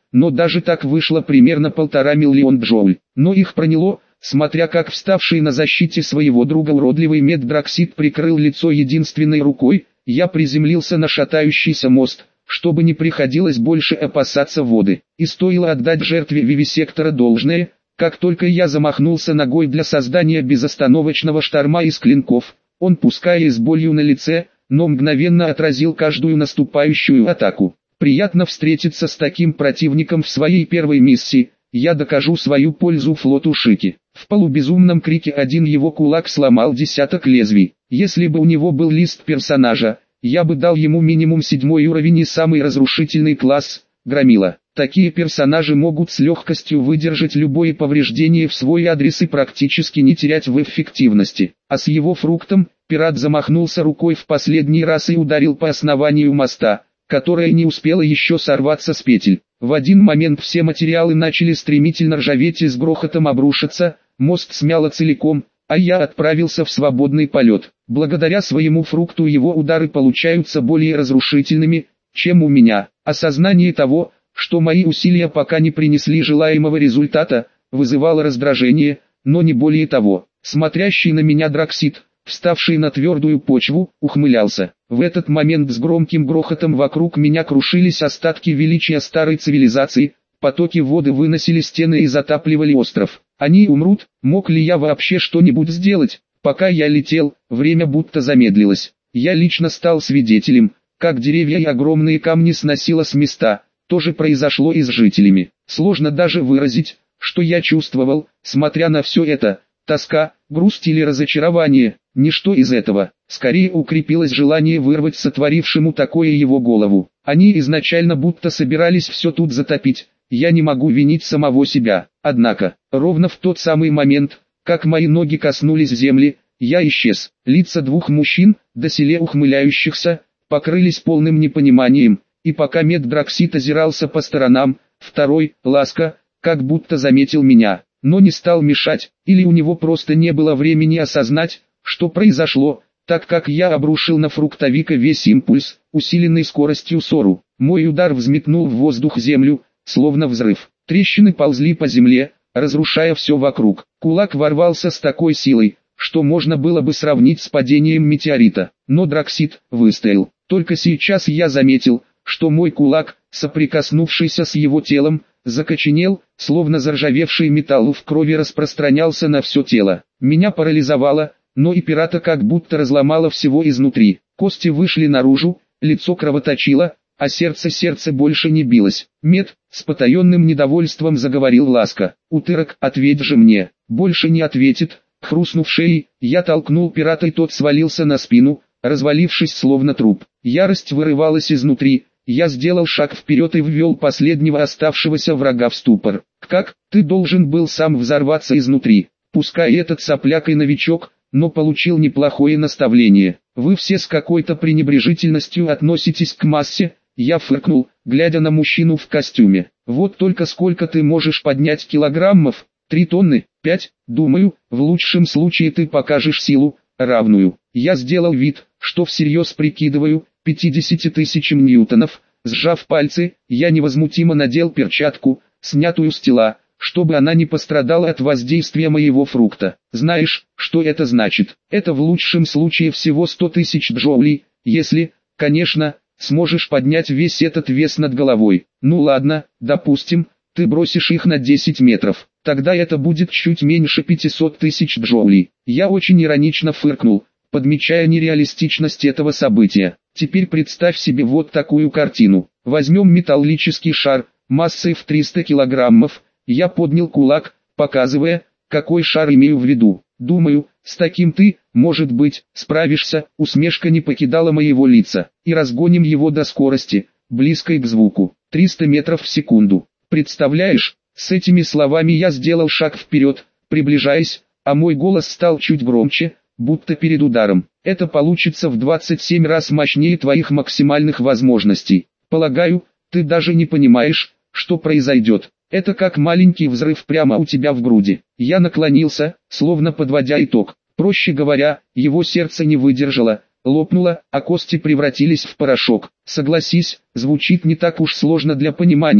но даже так вышло примерно полтора миллиона джоуль. Но их проняло, смотря как вставший на защите своего друга уродливый меддраксид прикрыл лицо единственной рукой. Я приземлился на шатающийся мост, чтобы не приходилось больше опасаться воды. И стоило отдать жертве вивисектора должное, как только я замахнулся ногой для создания безостановочного шторма из клинков, он, пускай и с болью на лице, но мгновенно отразил каждую наступающую атаку. Приятно встретиться с таким противником в своей первой миссии. Я докажу свою пользу флоту Шики. В полубезумном крике один его кулак сломал десяток лезвий. Если бы у него был лист персонажа, я бы дал ему минимум седьмой уровень и самый разрушительный класс – Громила. Такие персонажи могут с легкостью выдержать любое повреждение в свой адрес и практически не терять в эффективности. А с его фруктом, пират замахнулся рукой в последний раз и ударил по основанию моста, которое не успело еще сорваться с петель. В один момент все материалы начали стремительно ржаветь и с грохотом обрушиться, мост смяло целиком, а я отправился в свободный полет. Благодаря своему фрукту его удары получаются более разрушительными, чем у меня. Осознание того, что мои усилия пока не принесли желаемого результата, вызывало раздражение, но не более того. Смотрящий на меня драксид, вставший на твердую почву, ухмылялся. В этот момент с громким грохотом вокруг меня крушились остатки величия старой цивилизации, потоки воды выносили стены и затапливали остров. Они умрут, мог ли я вообще что-нибудь сделать? Пока я летел, время будто замедлилось. Я лично стал свидетелем, как деревья и огромные камни сносило с места. То же произошло и с жителями. Сложно даже выразить, что я чувствовал, смотря на все это. Тоска, грусть или разочарование, ничто из этого. Скорее укрепилось желание вырвать сотворившему такое его голову. Они изначально будто собирались все тут затопить. Я не могу винить самого себя. Однако, ровно в тот самый момент, как мои ноги коснулись земли, я исчез. Лица двух мужчин, доселе ухмыляющихся, покрылись полным непониманием. И пока меддраксид озирался по сторонам, второй, Ласка, как будто заметил меня, но не стал мешать, или у него просто не было времени осознать, что произошло, так как я обрушил на фруктовика весь импульс, усиленный скоростью Сору. Мой удар взметнул в воздух землю, словно взрыв. Трещины ползли по земле, разрушая все вокруг. Кулак ворвался с такой силой, что можно было бы сравнить с падением метеорита. Но драксид выстоял. Только сейчас я заметил, что мой кулак, соприкоснувшийся с его телом, закоченел, словно заржавевший металл в крови распространялся на все тело. Меня парализовало, но и пирата как будто разломало всего изнутри. Кости вышли наружу, лицо кровоточило, а сердце-сердце больше не билось. «Мед», с потаенным недовольством заговорил Ласка. «Утырок, ответь же мне». «Больше не ответит». Хрустнув шеей, я толкнул пирата и тот свалился на спину, развалившись словно труп. Ярость вырывалась изнутри. Я сделал шаг вперед и ввел последнего оставшегося врага в ступор. «Как? Ты должен был сам взорваться изнутри. Пускай этот сопляк и новичок, но получил неплохое наставление. Вы все с какой-то пренебрежительностью относитесь к массе». Я фыркнул, глядя на мужчину в костюме. «Вот только сколько ты можешь поднять килограммов? Три тонны? Пять? Думаю, в лучшем случае ты покажешь силу, равную». Я сделал вид, что всерьез прикидываю пятьдесят тысяч ньютонов. Сжав пальцы, я невозмутимо надел перчатку, снятую с тела, чтобы она не пострадала от воздействия моего фрукта. Знаешь, что это значит? Это в лучшем случае всего сто тысяч джоулей, если, конечно, сможешь поднять весь этот вес над головой. Ну ладно, допустим, ты бросишь их на десять метров. Тогда это будет чуть меньше пятисот тысяч джоулей. Я очень иронично фыркнул, подмечая нереалистичность этого события. Теперь представь себе вот такую картину. Возьмем металлический шар, массой в триста килограммов. Я поднял кулак, показывая, какой шар имею в виду. Думаю, с таким ты, может быть, справишься. Усмешка не покидала моего лица. И разгоним его до скорости, близкой к звуку. триста метров в секунду. Представляешь? С этими словами я сделал шаг вперед, приближаясь, а мой голос стал чуть громче, будто перед ударом. Это получится в двадцать семь раз мощнее твоих максимальных возможностей. Полагаю, ты даже не понимаешь, что произойдет. Это как маленький взрыв прямо у тебя в груди. Я наклонился, словно подводя итог. Проще говоря, его сердце не выдержало, лопнуло, а кости превратились в порошок. Согласись, звучит не так уж сложно для понимания,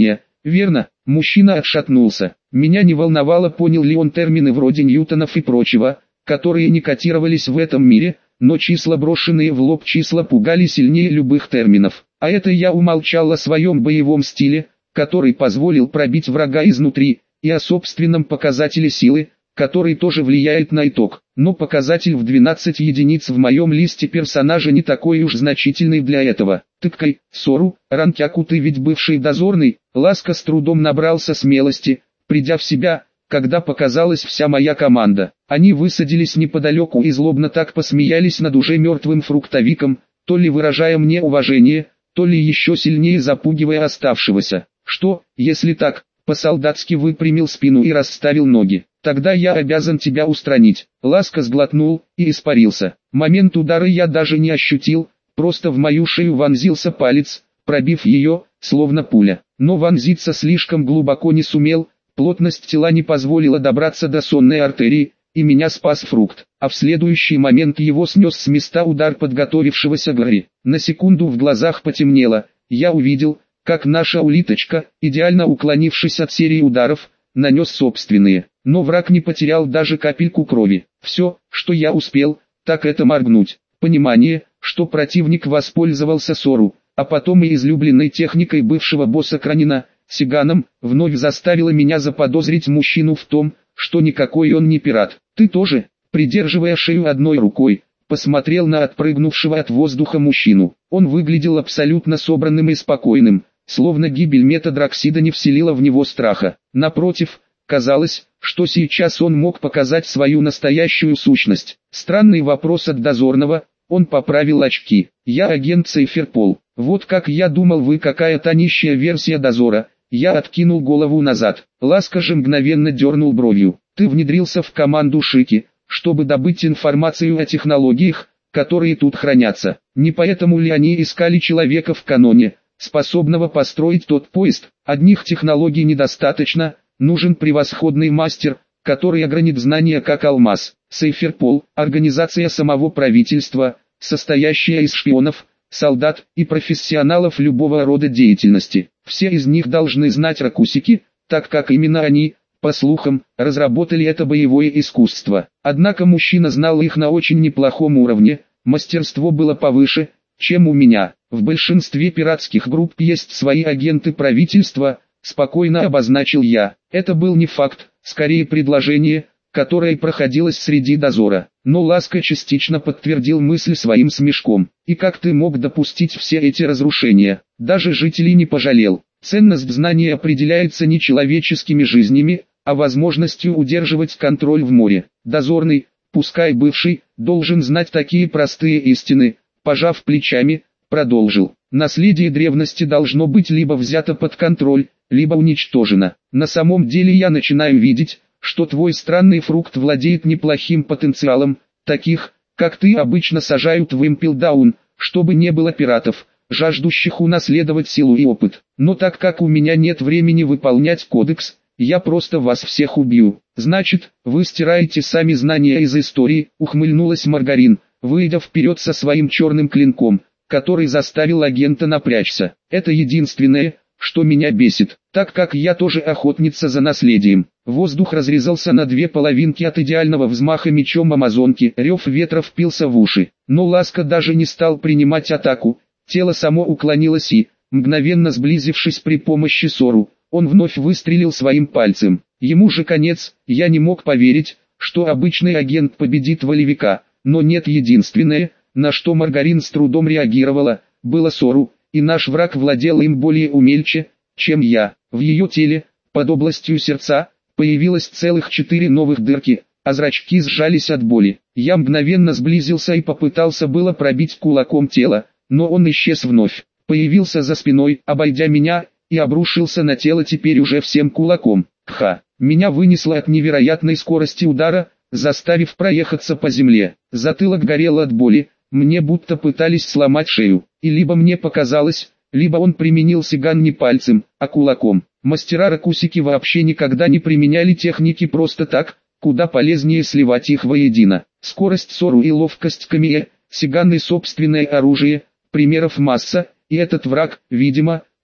Верно, мужчина отшатнулся. Меня не волновало, понял ли он термины вроде ньютонов и прочего, которые не котировались в этом мире, но числа, брошенные в лоб числа, пугали сильнее любых терминов. А это я умолчал о своем боевом стиле, который позволил пробить врага изнутри, и о собственном показателе силы, который тоже влияет на итог. Но показатель в двенадцать единиц в моем листе персонажа не такой уж значительный для этого. Тыкай, Сору, Ранкяку, ты ведь бывший дозорный. Ласка с трудом набрался смелости, придя в себя, когда показалась вся моя команда. Они высадились неподалеку и злобно так посмеялись над уже мертвым фруктовиком, то ли выражая мне уважение, то ли еще сильнее запугивая оставшегося. Что, если так? По-солдатски выпрямил спину и расставил ноги. Тогда я обязан тебя устранить. Ласка сглотнул и испарился. Момент удара я даже не ощутил, просто в мою шею вонзился палец, пробив ее, словно пуля. Но вонзиться слишком глубоко не сумел, плотность тела не позволила добраться до сонной артерии, и меня спас фрукт. А в следующий момент его снес с места удар подготовившегося Гарри. На секунду в глазах потемнело, я увидел, как наша улиточка, идеально уклонившись от серии ударов, нанес собственные. Но враг не потерял даже капельку крови. Все, что я успел, так это моргнуть. Понимание, что противник воспользовался Сору, а потом и излюбленной техникой бывшего босса Кранина, Сиганом, вновь заставило меня заподозрить мужчину в том, что никакой он не пират. Ты тоже, придерживая шею одной рукой, посмотрел на отпрыгнувшего от воздуха мужчину. Он выглядел абсолютно собранным и спокойным, словно гибель метадроксида не вселила в него страха. Напротив, казалось, что сейчас он мог показать свою настоящую сущность. Странный вопрос от дозорного, он поправил очки. Я агент Сейферпол. Вот как я думал, вы какая-то нищая версия дозора. Я откинул голову назад. Ласка же мгновенно дернул бровью. Ты внедрился в команду Шики, чтобы добыть информацию о технологиях, которые тут хранятся. Не поэтому ли они искали человека в каноне, способного построить тот поезд? Одних технологий недостаточно, нужен превосходный мастер, который огранит знания как алмаз. Сейферпол – организация самого правительства, состоящая из шпионов, солдат и профессионалов любого рода деятельности. Все из них должны знать ракусики, так как именно они, по слухам, разработали это боевое искусство. Однако мужчина знал их на очень неплохом уровне, мастерство было повыше, чем у меня. В большинстве пиратских групп есть свои агенты правительства, спокойно обозначил я. Это был не факт, скорее предложение, которое проходилось среди дозора. Но Ласка частично подтвердил мысль своим смешком. И как ты мог допустить все эти разрушения? Даже жителей не пожалел. Ценность знаний определяется не человеческими жизнями, а возможностью удерживать контроль в море. Дозорный, пускай бывший, должен знать такие простые истины. Пожав плечами, продолжил. Наследие древности должно быть либо взято под контроль, либо уничтожено. На самом деле я начинаю видеть, что твой странный фрукт владеет неплохим потенциалом. Таких, как ты, обычно сажают в Импелдаун, чтобы не было пиратов, жаждущих унаследовать силу и опыт. Но так как у меня нет времени выполнять кодекс, я просто вас всех убью. Значит, вы стираете сами знания из истории, ухмыльнулась Маргарин, выйдя вперед со своим черным клинком, который заставил агента напрячься. Это единственное, что меня бесит, так как я тоже охотница за наследием. Воздух разрезался на две половинки от идеального взмаха мечом амазонки, рев ветра впился в уши. Но Ласка даже не стал принимать атаку, тело само уклонилось и, мгновенно сблизившись при помощи Сору, он вновь выстрелил своим пальцем. Ему же конец. Я не мог поверить, что обычный агент победит волевика, но нет, единственное, на что Маргарин с трудом реагировала, было Сору, и наш враг владел им более умельче, чем я. В ее теле, под областью сердца, появилось целых четыре новых дырки, а зрачки сжались от боли. Я мгновенно сблизился и попытался было пробить кулаком тело, но он исчез вновь. Появился за спиной, обойдя меня, и обрушился на тело теперь уже всем кулаком. Ха! Меня вынесло от невероятной скорости удара, заставив проехаться по земле. Затылок горел от боли, мне будто пытались сломать шею. И либо мне показалось, либо он применил сиган не пальцем, а кулаком. Мастера ракусики вообще никогда не применяли техники просто так, куда полезнее сливать их воедино. Скорость Сору и ловкость Камия, сиган и собственное оружие, примеров масса, и этот враг, видимо,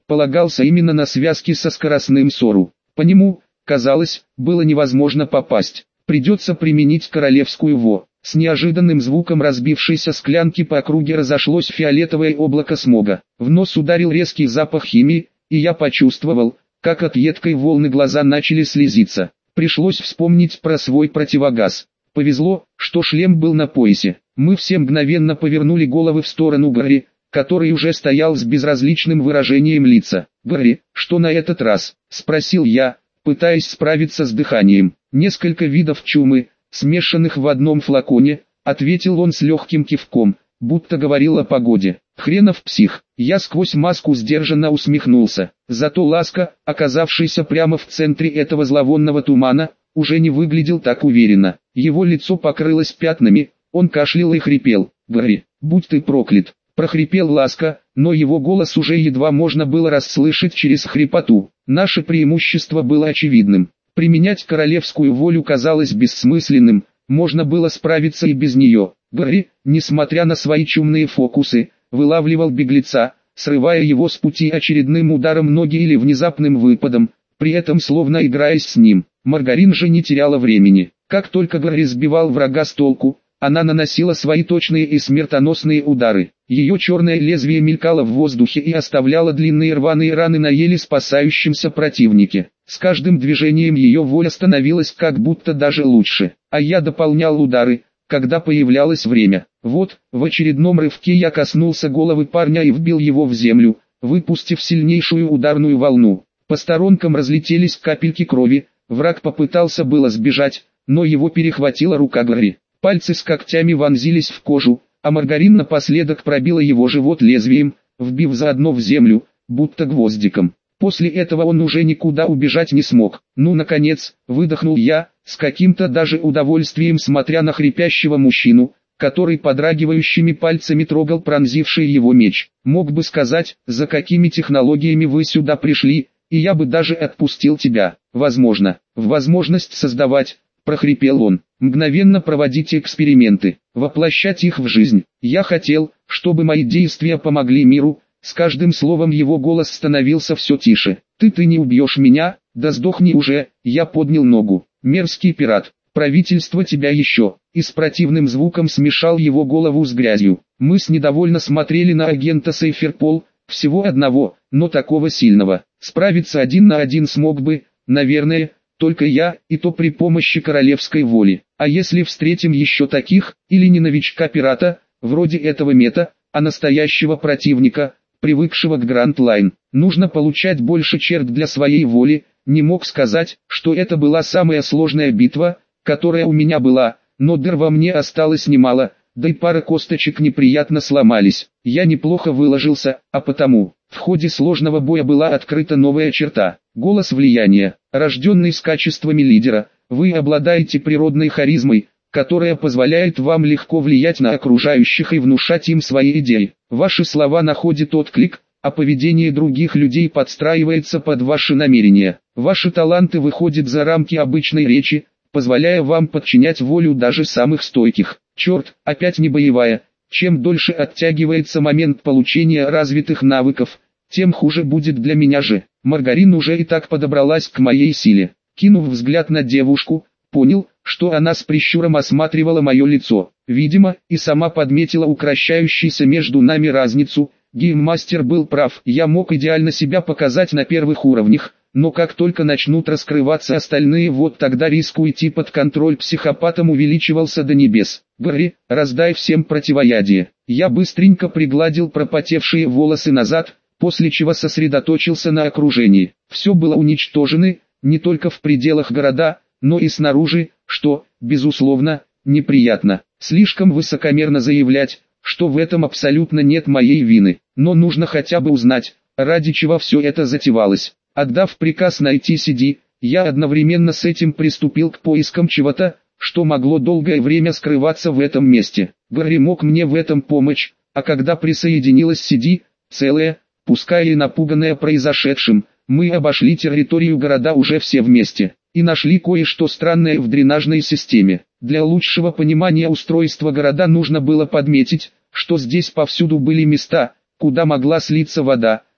полагался именно на связки со скоростным СОРУ. По нему, казалось, было невозможно попасть. Придется применить королевскую ВО. С неожиданным звуком разбившейся склянки по округе разошлось фиолетовое облако смога. В нос ударил резкий запах химии, и я почувствовал, как от едкой волны глаза начали слезиться. Пришлось вспомнить про свой противогаз. Повезло, что шлем был на поясе. Мы все мгновенно повернули головы в сторону Гарри, который уже стоял с безразличным выражением лица. «Гарри, что на этот раз?» – спросил я, пытаясь справиться с дыханием. «Несколько видов чумы, смешанных в одном флаконе», — ответил он с легким кивком, будто говорил о погоде. «Хренов псих». Я сквозь маску сдержанно усмехнулся. Зато Ласка, оказавшийся прямо в центре этого зловонного тумана, уже не выглядел так уверенно. Его лицо покрылось пятнами, он кашлял и хрипел. «Гарри, будь ты проклят», — прохрипел Ласка, но его голос уже едва можно было расслышать через хрипоту. Наше преимущество было очевидным. Применять королевскую волю казалось бессмысленным, можно было справиться и без нее. Гарри, несмотря на свои чумные фокусы, вылавливал беглеца, срывая его с пути очередным ударом ноги или внезапным выпадом, при этом словно играясь с ним. Маргарин же не теряла времени. Как только Гарри сбивал врага с толку, она наносила свои точные и смертоносные удары. Ее черное лезвие мелькало в воздухе и оставляло длинные рваные раны на еле спасающемся противнике. С каждым движением ее воля становилась как будто даже лучше, а я дополнял удары, когда появлялось время. Вот, в очередном рывке я коснулся головы парня и вбил его в землю, выпустив сильнейшую ударную волну. По сторонкам разлетелись капельки крови, враг попытался было сбежать, но его перехватила рука Гарри. Пальцы с когтями вонзились в кожу, а Маргарин напоследок пробила его живот лезвием, вбив заодно в землю, будто гвоздиком. После этого он уже никуда убежать не смог. «Ну, наконец», — выдохнул я, с каким-то даже удовольствием смотря на хрипящего мужчину, который подрагивающими пальцами трогал пронзивший его меч. «Мог бы сказать, за какими технологиями вы сюда пришли, и я бы даже отпустил тебя. Возможно, в возможность создавать», — прохрипел он, — «мгновенно проводить эксперименты, воплощать их в жизнь. Я хотел, чтобы мои действия помогли миру». С каждым словом его голос становился все тише. «Ты ты не убьешь меня, да сдохни уже», — я поднял ногу. «Мерзкий пират, правительство тебя еще», и с противным звуком смешал его голову с грязью. Мы с недовольно смотрели на агента Сейферпол, всего одного, но такого сильного. Справиться один на один смог бы, наверное, только я, и то при помощи королевской воли. А если встретим еще таких, или не новичка-пирата, вроде этого Мета, а настоящего противника, привыкшего к Гранд Лайн, нужно получать больше черт для своей воли. Не мог сказать, что это была самая сложная битва, которая у меня была, но дыр во мне осталось немало, да и пара косточек неприятно сломались. Я неплохо выложился, а потому, в ходе сложного боя была открыта новая черта. Голос влияния, рожденный с качествами лидера. Вы обладаете природной харизмой, которая позволяет вам легко влиять на окружающих и внушать им свои идеи. Ваши слова находят отклик, а поведение других людей подстраивается под ваши намерения. Ваши таланты выходят за рамки обычной речи, позволяя вам подчинять волю даже самых стойких. Черт, опять не боевая. Чем дольше оттягивается момент получения развитых навыков, тем хуже будет для меня же. Маргарин уже и так подобралась к моей силе. Кинув взгляд на девушку, понял, что она с прищуром осматривала мое лицо. Видимо, и сама подметила укращающуюся между нами разницу. Гейммастер был прав, я мог идеально себя показать на первых уровнях, но как только начнут раскрываться остальные, вот тогда риск уйти под контроль психопатом увеличивался до небес. «Гарри, раздай всем противоядие». Я быстренько пригладил пропотевшие волосы назад, после чего сосредоточился на окружении. Все было уничтожено, не только в пределах города, но и снаружи, что, безусловно, неприятно. Слишком высокомерно заявлять, что в этом абсолютно нет моей вины, но нужно хотя бы узнать, ради чего все это затевалось. Отдав приказ найти Сиди, я одновременно с этим приступил к поискам чего-то, что могло долгое время скрываться в этом месте. Гарри мог мне в этом помочь, а когда присоединилась Сиди, целая, пускай и напуганная произошедшим, мы обошли территорию города уже все вместе и нашли кое-что странное в дренажной системе. Для лучшего понимания устройства города нужно было подметить, что здесь повсюду были места, куда могла слиться вода,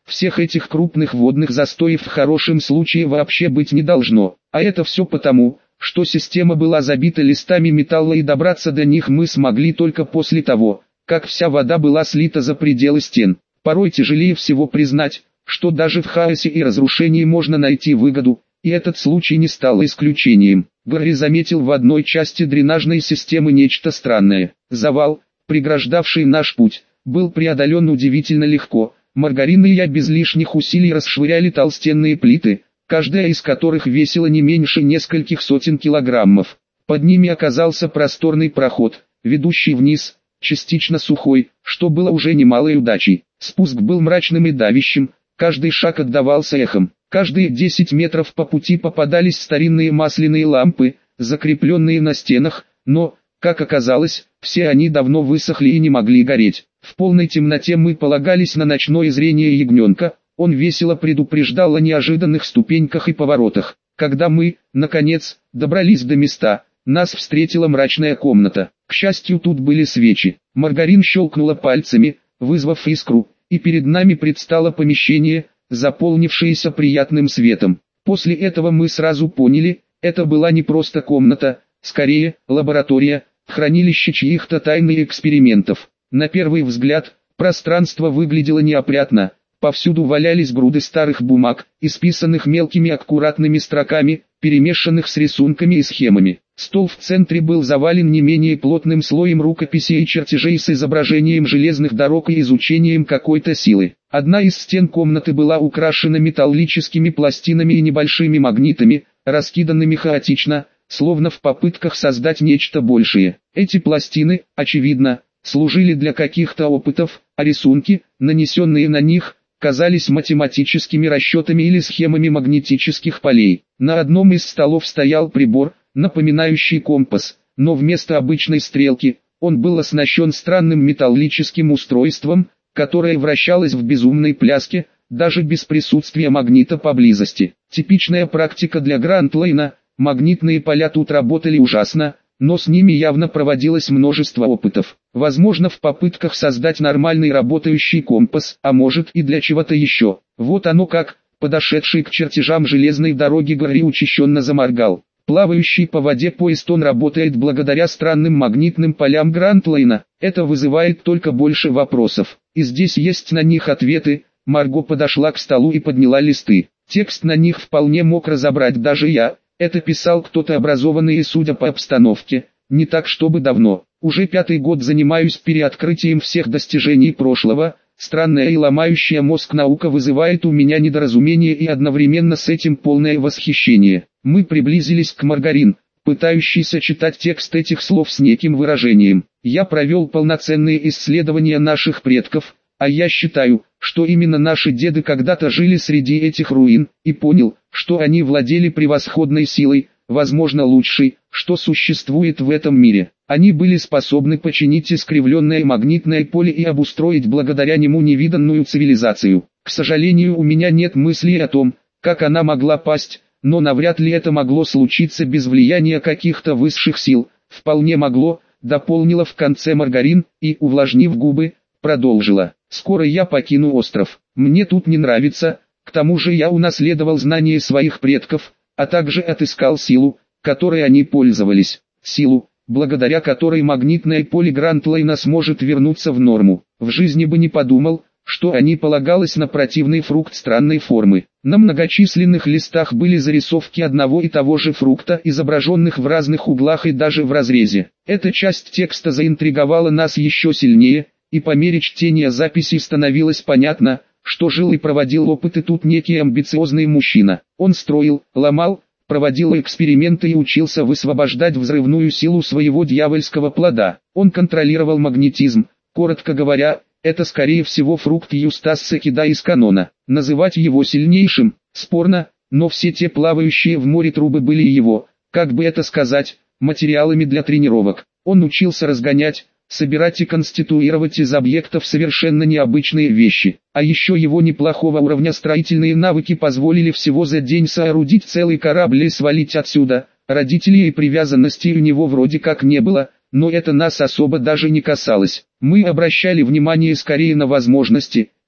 Всех этих крупных водных застоев в хорошем случае вообще быть не должно. А это все потому, что система была забита листами металла, и добраться до них мы смогли только после того, как вся вода была слита за пределы стен. Порой тяжелее всего признать, что даже в хаосе и разрушении можно найти выгоду, и этот случай не стал исключением. Гарри заметил в одной части дренажной системы нечто странное. Завал, преграждавший наш путь, был преодолен удивительно легко. Маргарин и я без лишних усилий расшвыряли толстенные плиты, каждая из которых весила не меньше нескольких сотен килограммов. Под ними оказался просторный проход, ведущий вниз, частично сухой, что было уже немалой удачей. Спуск был мрачным и давящим, каждый шаг отдавался эхом. Каждые десять метров по пути попадались старинные масляные лампы, закрепленные на стенах, но, как оказалось, все они давно высохли и не могли гореть. В полной темноте мы полагались на ночное зрение ягненка, он весело предупреждал о неожиданных ступеньках и поворотах. Когда мы, наконец, добрались до места, нас встретила мрачная комната. К счастью, тут были свечи. Маргарин щелкнула пальцами, вызвав искру, и перед нами предстало помещение, заполнившееся приятным светом. После этого мы сразу поняли, это была не просто комната, скорее, лаборатория, хранилище чьих-то тайн и экспериментов. На первый взгляд, пространство выглядело неопрятно, повсюду валялись груды старых бумаг, исписанных мелкими аккуратными строками, перемешанных с рисунками и схемами. Стол в центре был завален не менее плотным слоем рукописей и чертежей с изображением железных дорог и изучением какой-то силы. Одна из стен комнаты была украшена металлическими пластинами и небольшими магнитами, раскиданными хаотично, словно в попытках создать нечто большее. Эти пластины, очевидно, служили для каких-то опытов, а рисунки, нанесенные на них, казались математическими расчетами или схемами магнетических полей. На одном из столов стоял прибор, напоминающий компас, но вместо обычной стрелки, он был оснащен странным металлическим устройством, которое вращалось в безумной пляске, даже без присутствия магнита поблизости. Типичная практика для Грант-Лейна, магнитные поля тут работали ужасно, но с ними явно проводилось множество опытов. Возможно, в попытках создать нормальный работающий компас, а может и для чего-то еще. Вот оно как, подошедший к чертежам железной дороги Гарри учащенно заморгал. Плавающий по воде поезд, он работает благодаря странным магнитным полям Грант-Лейна. Это вызывает только больше вопросов. И здесь есть на них ответы. Марго подошла к столу и подняла листы. Текст на них вполне мог разобрать даже я. Это писал кто-то образованный и, судя по обстановке, не так чтобы давно. Уже пятый год занимаюсь переоткрытием всех достижений прошлого. Странная и ломающая мозг наука вызывает у меня недоразумение и одновременно с этим полное восхищение. Мы приблизились к Маргарин, пытающейся читать текст этих слов с неким выражением. Я провел полноценные исследования наших предков, а я считаю, что именно наши деды когда-то жили среди этих руин, и понял, что они владели превосходной силой, возможно лучшей, что существует в этом мире. Они были способны починить искривленное магнитное поле и обустроить благодаря нему невиданную цивилизацию. К сожалению, у меня нет мыслей о том, как она могла пасть, но навряд ли это могло случиться без влияния каких-то высших сил. Вполне могло, дополнила в конце Маргарин, и, увлажнив губы, продолжила. Скоро я покину остров. Мне тут не нравится, к тому же я унаследовал знания своих предков, а также отыскал силу, которой они пользовались. Силу, благодаря которой магнитное поле Грант-Лейна сможет вернуться в норму. В жизни бы не подумал, что они полагалось на противный фрукт странной формы. На многочисленных листах были зарисовки одного и того же фрукта, изображенных в разных углах и даже в разрезе. Эта часть текста заинтриговала нас еще сильнее, и по мере чтения записей становилось понятно, что жил и проводил опыты тут некий амбициозный мужчина. Он строил, ломал, проводил эксперименты и учился высвобождать взрывную силу своего дьявольского плода. Он контролировал магнетизм. Коротко говоря, это скорее всего фрукт Юстаса Кида из канона. Называть его сильнейшим, спорно, но все те плавающие в море трубы были его, как бы это сказать, материалами для тренировок. Он учился разгонять, собирать и конституировать из объектов совершенно необычные вещи. А еще его неплохого уровня строительные навыки позволили всего за день соорудить целый корабль и свалить отсюда. Родителей и привязанностей у него вроде как не было, но это нас особо даже не касалось. Мы обращали внимание скорее на возможности,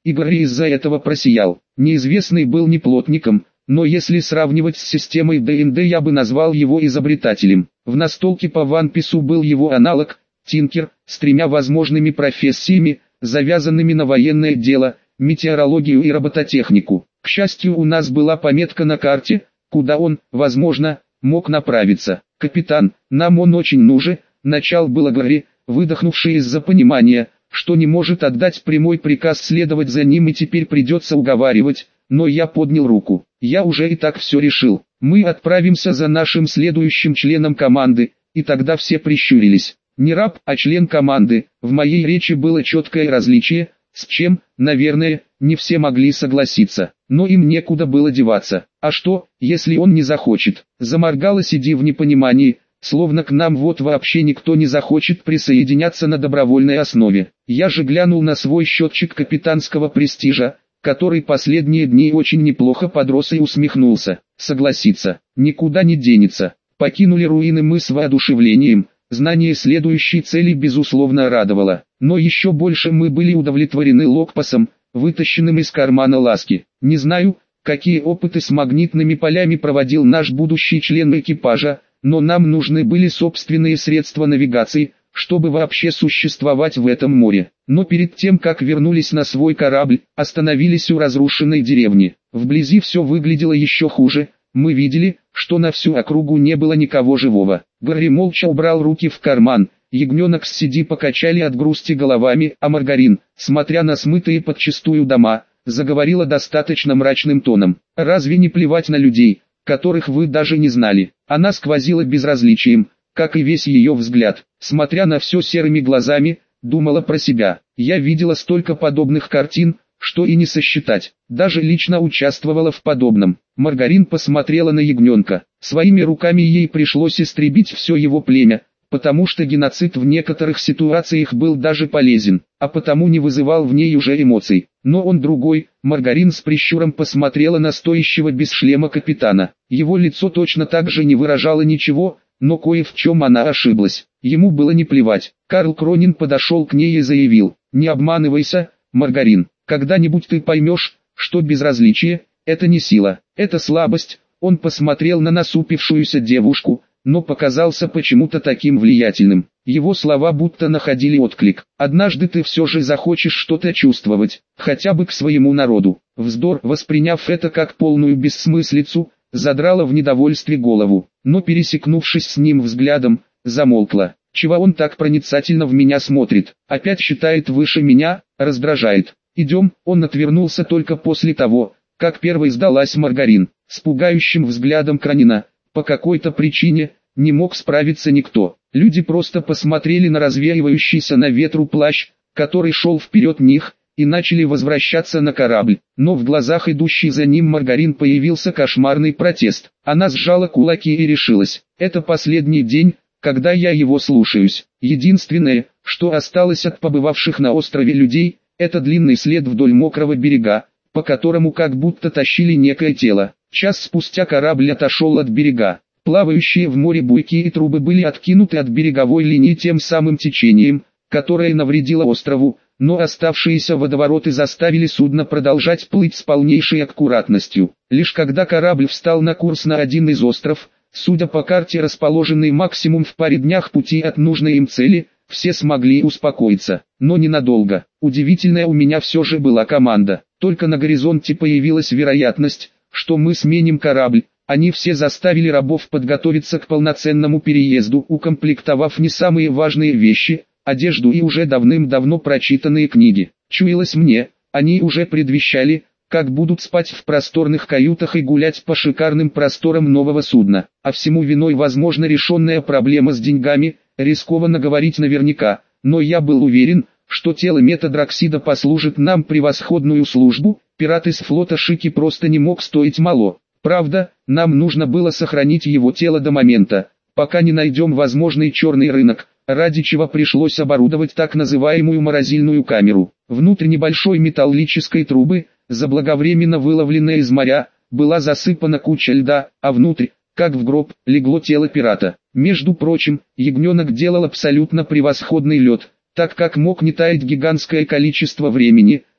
и Гарри из-за этого просиял. Неизвестный был не плотником, но если сравнивать с системой ди энд ди, я бы назвал его изобретателем. В настолке по One Piece был его аналог, Тинкер, с тремя возможными профессиями, завязанными на военное дело, метеорологию и робототехнику. К счастью, у нас была пометка на карте, куда он, возможно, мог направиться. «Капитан, нам он очень нужен», — начал было Гарри, выдохнувший из-за понимания, что не может отдать прямой приказ следовать за ним и теперь придется уговаривать, но я поднял руку. Я уже и так все решил. Мы отправимся за нашим следующим членом команды, и тогда все прищурились. Не раб, а член команды. В моей речи было четкое различие, с чем, наверное, не все могли согласиться, но им некуда было деваться. А что, если он не захочет? Заморгала Сиди в непонимании, словно к нам вот вообще никто не захочет присоединяться на добровольной основе. Я же глянул на свой счетчик капитанского престижа, который последние дни очень неплохо подрос, и усмехнулся. Согласиться, никуда не денется. Покинули руины мы с воодушевлением. Знание следующей цели безусловно радовало, но еще больше мы были удовлетворены локпасом, вытащенным из кармана Ласки. Не знаю, какие опыты с магнитными полями проводил наш будущий член экипажа, но нам нужны были собственные средства навигации, чтобы вообще существовать в этом море. Но перед тем, как вернулись на свой корабль, остановились у разрушенной деревни. Вблизи все выглядело еще хуже. Мы видели, что на всю округу не было никого живого. Гарри молча убрал руки в карман, ягненок с Сиди покачали от грусти головами, а Маргарин, смотря на смытые подчистую дома, заговорила достаточно мрачным тоном. «Разве не плевать на людей, которых вы даже не знали?» Она сквозила безразличием, как и весь ее взгляд, смотря на все серыми глазами, думала про себя. Я видела столько подобных картин, что и не сосчитать, даже лично участвовала в подобном. Маргарин посмотрела на ягненка. Своими руками ей пришлось истребить все его племя, потому что геноцид в некоторых ситуациях был даже полезен, а потому не вызывал в ней уже эмоций. Но он другой. Маргарин с прищуром посмотрела на стоящего без шлема капитана. Его лицо точно так же не выражало ничего, но кое в чем она ошиблась. Ему было не плевать. Карл Кронин подошел к ней и заявил: «Не обманывайся, Маргарин. Когда-нибудь ты поймешь, что безразличие – это не сила, это слабость». Он посмотрел на насупившуюся девушку, но показался почему-то таким влиятельным. Его слова будто находили отклик. «Однажды ты все же захочешь что-то чувствовать, хотя бы к своему народу». Вздор, восприняв это как полную бессмыслицу, задрала в недовольстве голову, но пересекнувшись с ним взглядом, замолкла. Чего он так проницательно в меня смотрит? Опять считает выше меня, раздражает. «Идем». Он отвернулся только после того, как первой сдалась Маргарин. С пугающим взглядом Кронина, по какой-то причине, не мог справиться никто. Люди просто посмотрели на развеивающийся на ветру плащ, который шел вперед них, и начали возвращаться на корабль. Но в глазах идущей за ним Маргарин появился кошмарный протест. Она сжала кулаки и решилась: «Это последний день, когда я его слушаюсь. Единственное, что осталось от побывавших на острове людей, это длинный след вдоль мокрого берега, по которому как будто тащили некое тело». Час спустя корабль отошел от берега. Плавающие в море буйки и трубы были откинуты от береговой линии тем самым течением, которое навредило острову, но оставшиеся водовороты заставили судно продолжать плыть с полнейшей аккуратностью. Лишь когда корабль встал на курс на один из островов, судя по карте, расположенный максимум в паре днях пути от нужной им цели, все смогли успокоиться, но ненадолго. Удивительная у меня все же была команда. Только на горизонте появилась вероятность, что мы сменим корабль. Они все заставили рабов подготовиться к полноценному переезду, укомплектовав не самые важные вещи, одежду и уже давным-давно прочитанные книги. Чуялось мне, они уже предвещали, как будут спать в просторных каютах и гулять по шикарным просторам нового судна. А всему виной возможно решенная проблема с деньгами. Рискованно говорить наверняка, но я был уверен, что тело метадроксида послужит нам превосходную службу. Пират из флота Шики просто не мог стоить мало. Правда, нам нужно было сохранить его тело до момента, пока не найдем возможный черный рынок, ради чего пришлось оборудовать так называемую морозильную камеру. Внутрь небольшой металлической трубы, заблаговременно выловленная из моря, была засыпана куча льда, а внутрь, как в гроб, легло тело пирата. Между прочим, ягненок делал абсолютно превосходный лед, так как мог не таять гигантское количество времени,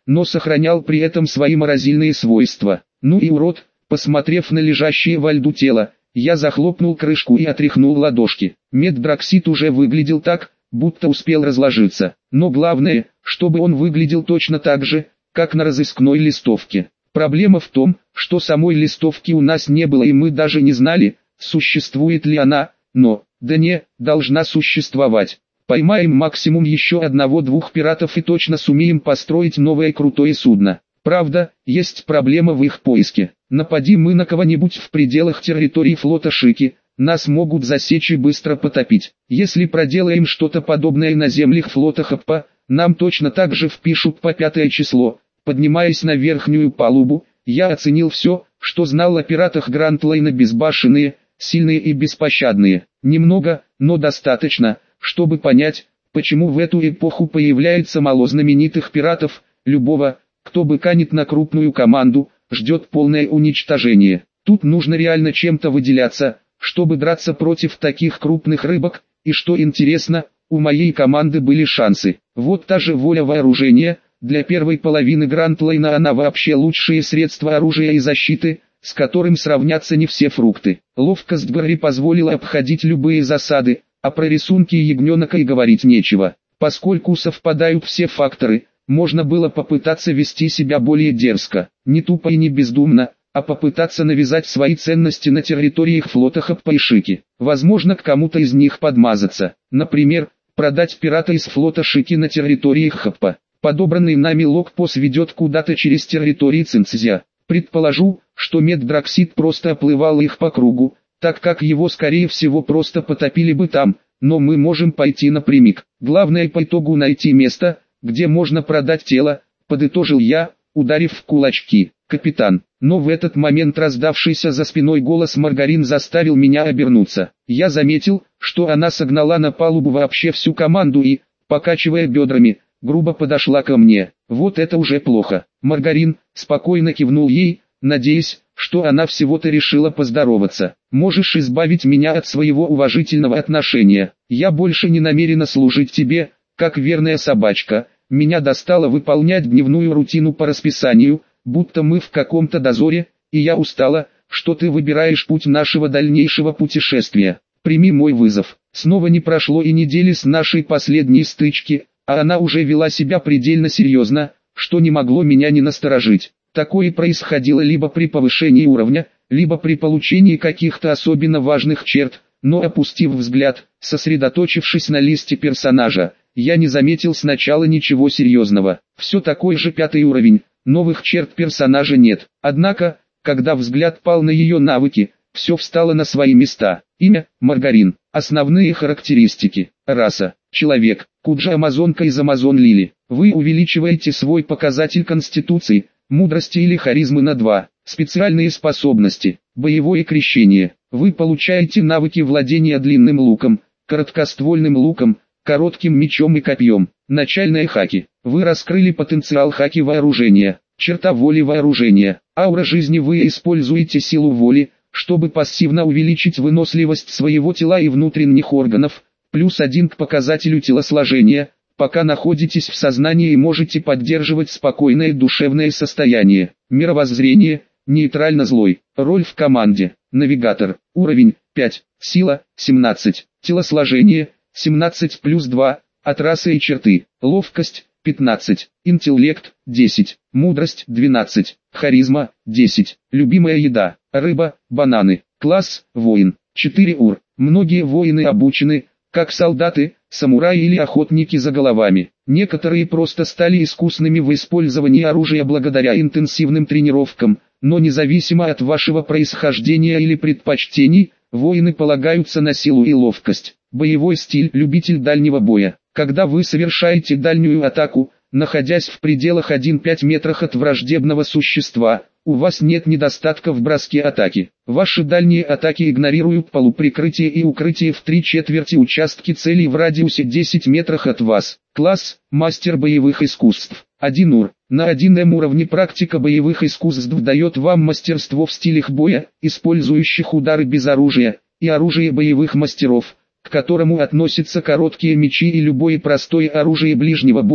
но сохранял при этом свои морозильные свойства. Ну и урод, посмотрев на лежащее во льду тело, я захлопнул крышку и отряхнул ладошки. Меддроксид уже выглядел так, будто успел разложиться. Но главное, чтобы он выглядел точно так же, как на разыскной листовке. Проблема в том, что самой листовки у нас не было и мы даже не знали, существует ли она, но, да не, должна существовать. Поймаем максимум еще одного-двух пиратов и точно сумеем построить новое крутое судно. Правда, есть проблема в их поиске. Напади мы на кого-нибудь в пределах территории флота Шики, нас могут засечь и быстро потопить. Если проделаем что-то подобное на землях флота Хаппа, нам точно так же впишут по пятое число. Поднимаясь на верхнюю палубу, я оценил все, что знал о пиратах Грантлайна: безбашенные, сильные и беспощадные. Немного, но достаточно, чтобы понять, почему в эту эпоху появляется мало знаменитых пиратов. Любого, кто бы канет на крупную команду, ждет полное уничтожение. Тут нужно реально чем-то выделяться, чтобы драться против таких крупных рыбок, и что интересно, у моей команды были шансы. Вот та же воля вооружения, для первой половины Грантлайна она вообще лучшее средство оружия и защиты, с которым сравнятся не все фрукты. Ловкость Гарри позволила обходить любые засады, а про рисунки ягненка и говорить нечего. Поскольку совпадают все факторы, можно было попытаться вести себя более дерзко, не тупо и не бездумно, а попытаться навязать свои ценности на территориях флота Хаппа и Шики. Возможно, к кому-то из них подмазаться. Например, продать пирата из флота Шики на территориях Хаппа. Подобранный нами логпос ведет куда-то через территории Цинцзя. Предположу, что меддроксид просто оплывал их по кругу, так как его скорее всего просто потопили бы там, но мы можем пойти напрямик. Главное по итогу найти место, где можно продать тело, подытожил я, ударив в кулачки. Капитан. Но в этот момент раздавшийся за спиной голос Маргарин заставил меня обернуться. Я заметил, что она согнала на палубу вообще всю команду и, покачивая бедрами, грубо подошла ко мне. Вот это уже плохо. Маргарин спокойно кивнул ей, надеясь, что она всего-то решила поздороваться. Можешь избавить меня от своего уважительного отношения. Я больше не намерена служить тебе, как верная собачка. Меня достало выполнять дневную рутину по расписанию, будто мы в каком-то дозоре, и я устала, что ты выбираешь путь нашего дальнейшего путешествия. Прими мой вызов. Снова не прошло и недели с нашей последней стычки, а она уже вела себя предельно серьезно, что не могло меня не насторожить. Такое происходило либо при повышении уровня, либо при получении каких-то особенно важных черт, но опустив взгляд, сосредоточившись на листе персонажа, я не заметил сначала ничего серьезного. Все такой же пятый уровень, новых черт персонажа нет. Однако, когда взгляд пал на ее навыки, все встало на свои места. Имя – Маргарин. Основные характеристики. Раса – человек. Куджа амазонка из Амазон Лили. Вы увеличиваете свой показатель конституции, мудрости или харизмы на два. Специальные способности. Боевое крещение. Вы получаете навыки владения длинным луком, короткоствольным луком, коротким мечом и копьем. Начальные хаки. Вы раскрыли потенциал хаки вооружения. Черта воли вооружения. Аура жизни. Вы используете силу воли, чтобы пассивно увеличить выносливость своего тела и внутренних органов. Плюс один к показателю телосложения, пока находитесь в сознании и можете поддерживать спокойное душевное состояние. Мировоззрение. Нейтрально злой. Роль в команде. Навигатор. Уровень пять. Сила семнадцать. Телосложение семнадцать плюс два. От расы и черты. Ловкость пятнадцать. Интеллект десять. Мудрость двенадцать. Харизма десять. Любимая еда. Рыба, бананы. Класс воин. четыре ур. Многие воины обучены, как солдаты, самураи или охотники за головами. Некоторые просто стали искусными в использовании оружия благодаря интенсивным тренировкам, но независимо от вашего происхождения или предпочтений, воины полагаются на силу и ловкость. Боевой стиль – любитель дальнего боя. Когда вы совершаете дальнюю атаку, находясь в пределах один-пять метрах от враждебного существа, у вас нет недостатка в броске атаки. Ваши дальние атаки игнорируют полуприкрытие и укрытие в три четверти участки целей в радиусе десять метрах от вас. Класс – мастер боевых искусств. один ур. На один эм уровне практика боевых искусств дает вам мастерство в стилях боя, использующих удары без оружия, и оружие боевых мастеров, к которому относятся короткие мечи и любое простое оружие ближнего боя,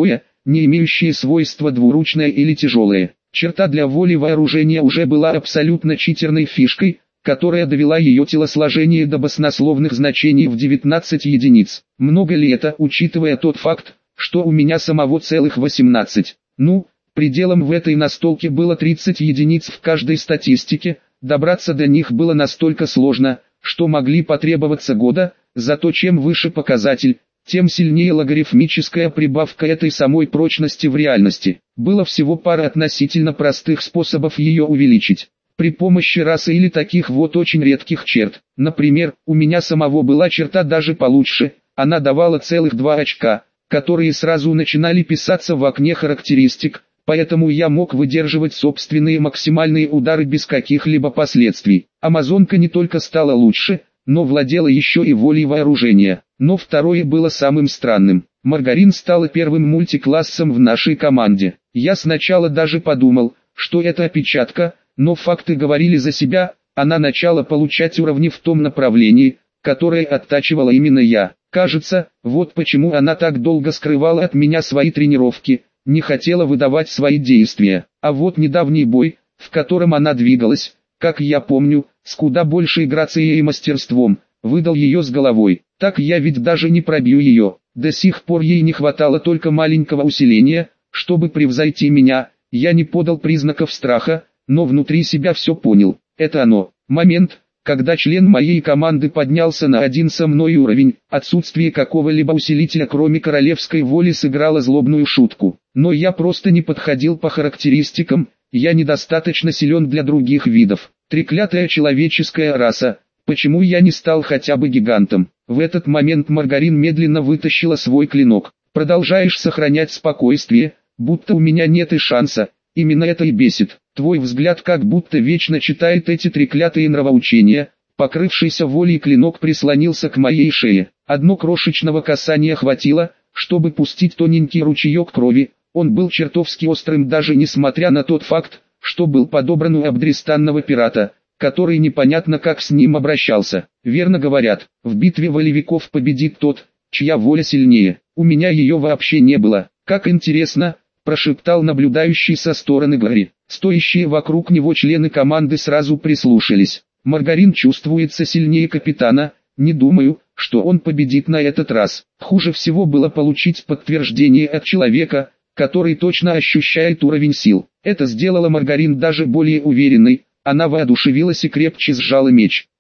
не имеющие свойства двуручное или тяжелое. Черта для воли вооружения уже была абсолютно читерной фишкой, которая довела ее телосложение до баснословных значений в девятнадцать единиц. Много ли это, учитывая тот факт, что у меня самого целых восемнадцать? Ну, пределом в этой настолке было тридцать единиц в каждой статистике, добраться до них было настолько сложно, что могли потребоваться года, зато чем выше показатель, тем сильнее логарифмическая прибавка этой самой прочности в реальности. Было всего пара относительно простых способов ее увеличить. При помощи расы или таких вот очень редких черт. Например, у меня самого была черта даже получше, она давала целых два очка, которые сразу начинали писаться в окне характеристик, поэтому я мог выдерживать собственные максимальные удары без каких-либо последствий. Амазонка не только стала лучше, но владела еще и волей вооружения. Но второе было самым странным. Маргарин стала первым мультиклассом в нашей команде. Я сначала даже подумал, что это опечатка, но факты говорили за себя, она начала получать уровни в том направлении, которое оттачивала именно я. Кажется, вот почему она так долго скрывала от меня свои тренировки, не хотела выдавать свои действия. А вот недавний бой, в котором она двигалась, как я помню, с куда большей грацией и мастерством, выдал ее с головой. Так я ведь даже не пробью ее. До сих пор ей не хватало только маленького усиления, чтобы превзойти меня. Я не подал признаков страха, но внутри себя все понял. Это оно. Момент, когда член моей команды поднялся на один со мной уровень, отсутствие какого-либо усилителя кроме королевской воли сыграло злобную шутку. Но я просто не подходил по характеристикам, я недостаточно силен для других видов. Треклятая человеческая раса, почему я не стал хотя бы гигантом? В этот момент Маргарин медленно вытащила свой клинок. Продолжаешь сохранять спокойствие, будто у меня нет и шанса. Именно это и бесит. Твой взгляд как будто вечно читает эти треклятые нравоучения. Покрывшийся волей клинок прислонился к моей шее. Одно крошечного касания хватило, чтобы пустить тоненький ручеек крови. Он был чертовски острым даже несмотря на тот факт, что был подобран у обдрестанного пирата, который непонятно как с ним обращался. Верно говорят, в битве волевиков победит тот, чья воля сильнее. У меня ее вообще не было. Как интересно, прошептал наблюдающий со стороны Гарри. Стоящие вокруг него члены команды сразу прислушались. Маргарин чувствуется сильнее капитана, не думаю, что он победит на этот раз. Хуже всего было получить подтверждение от человека, который точно ощущает уровень сил. Это сделало Маргарин даже более уверенной, она воодушевилась и крепче сжала меч.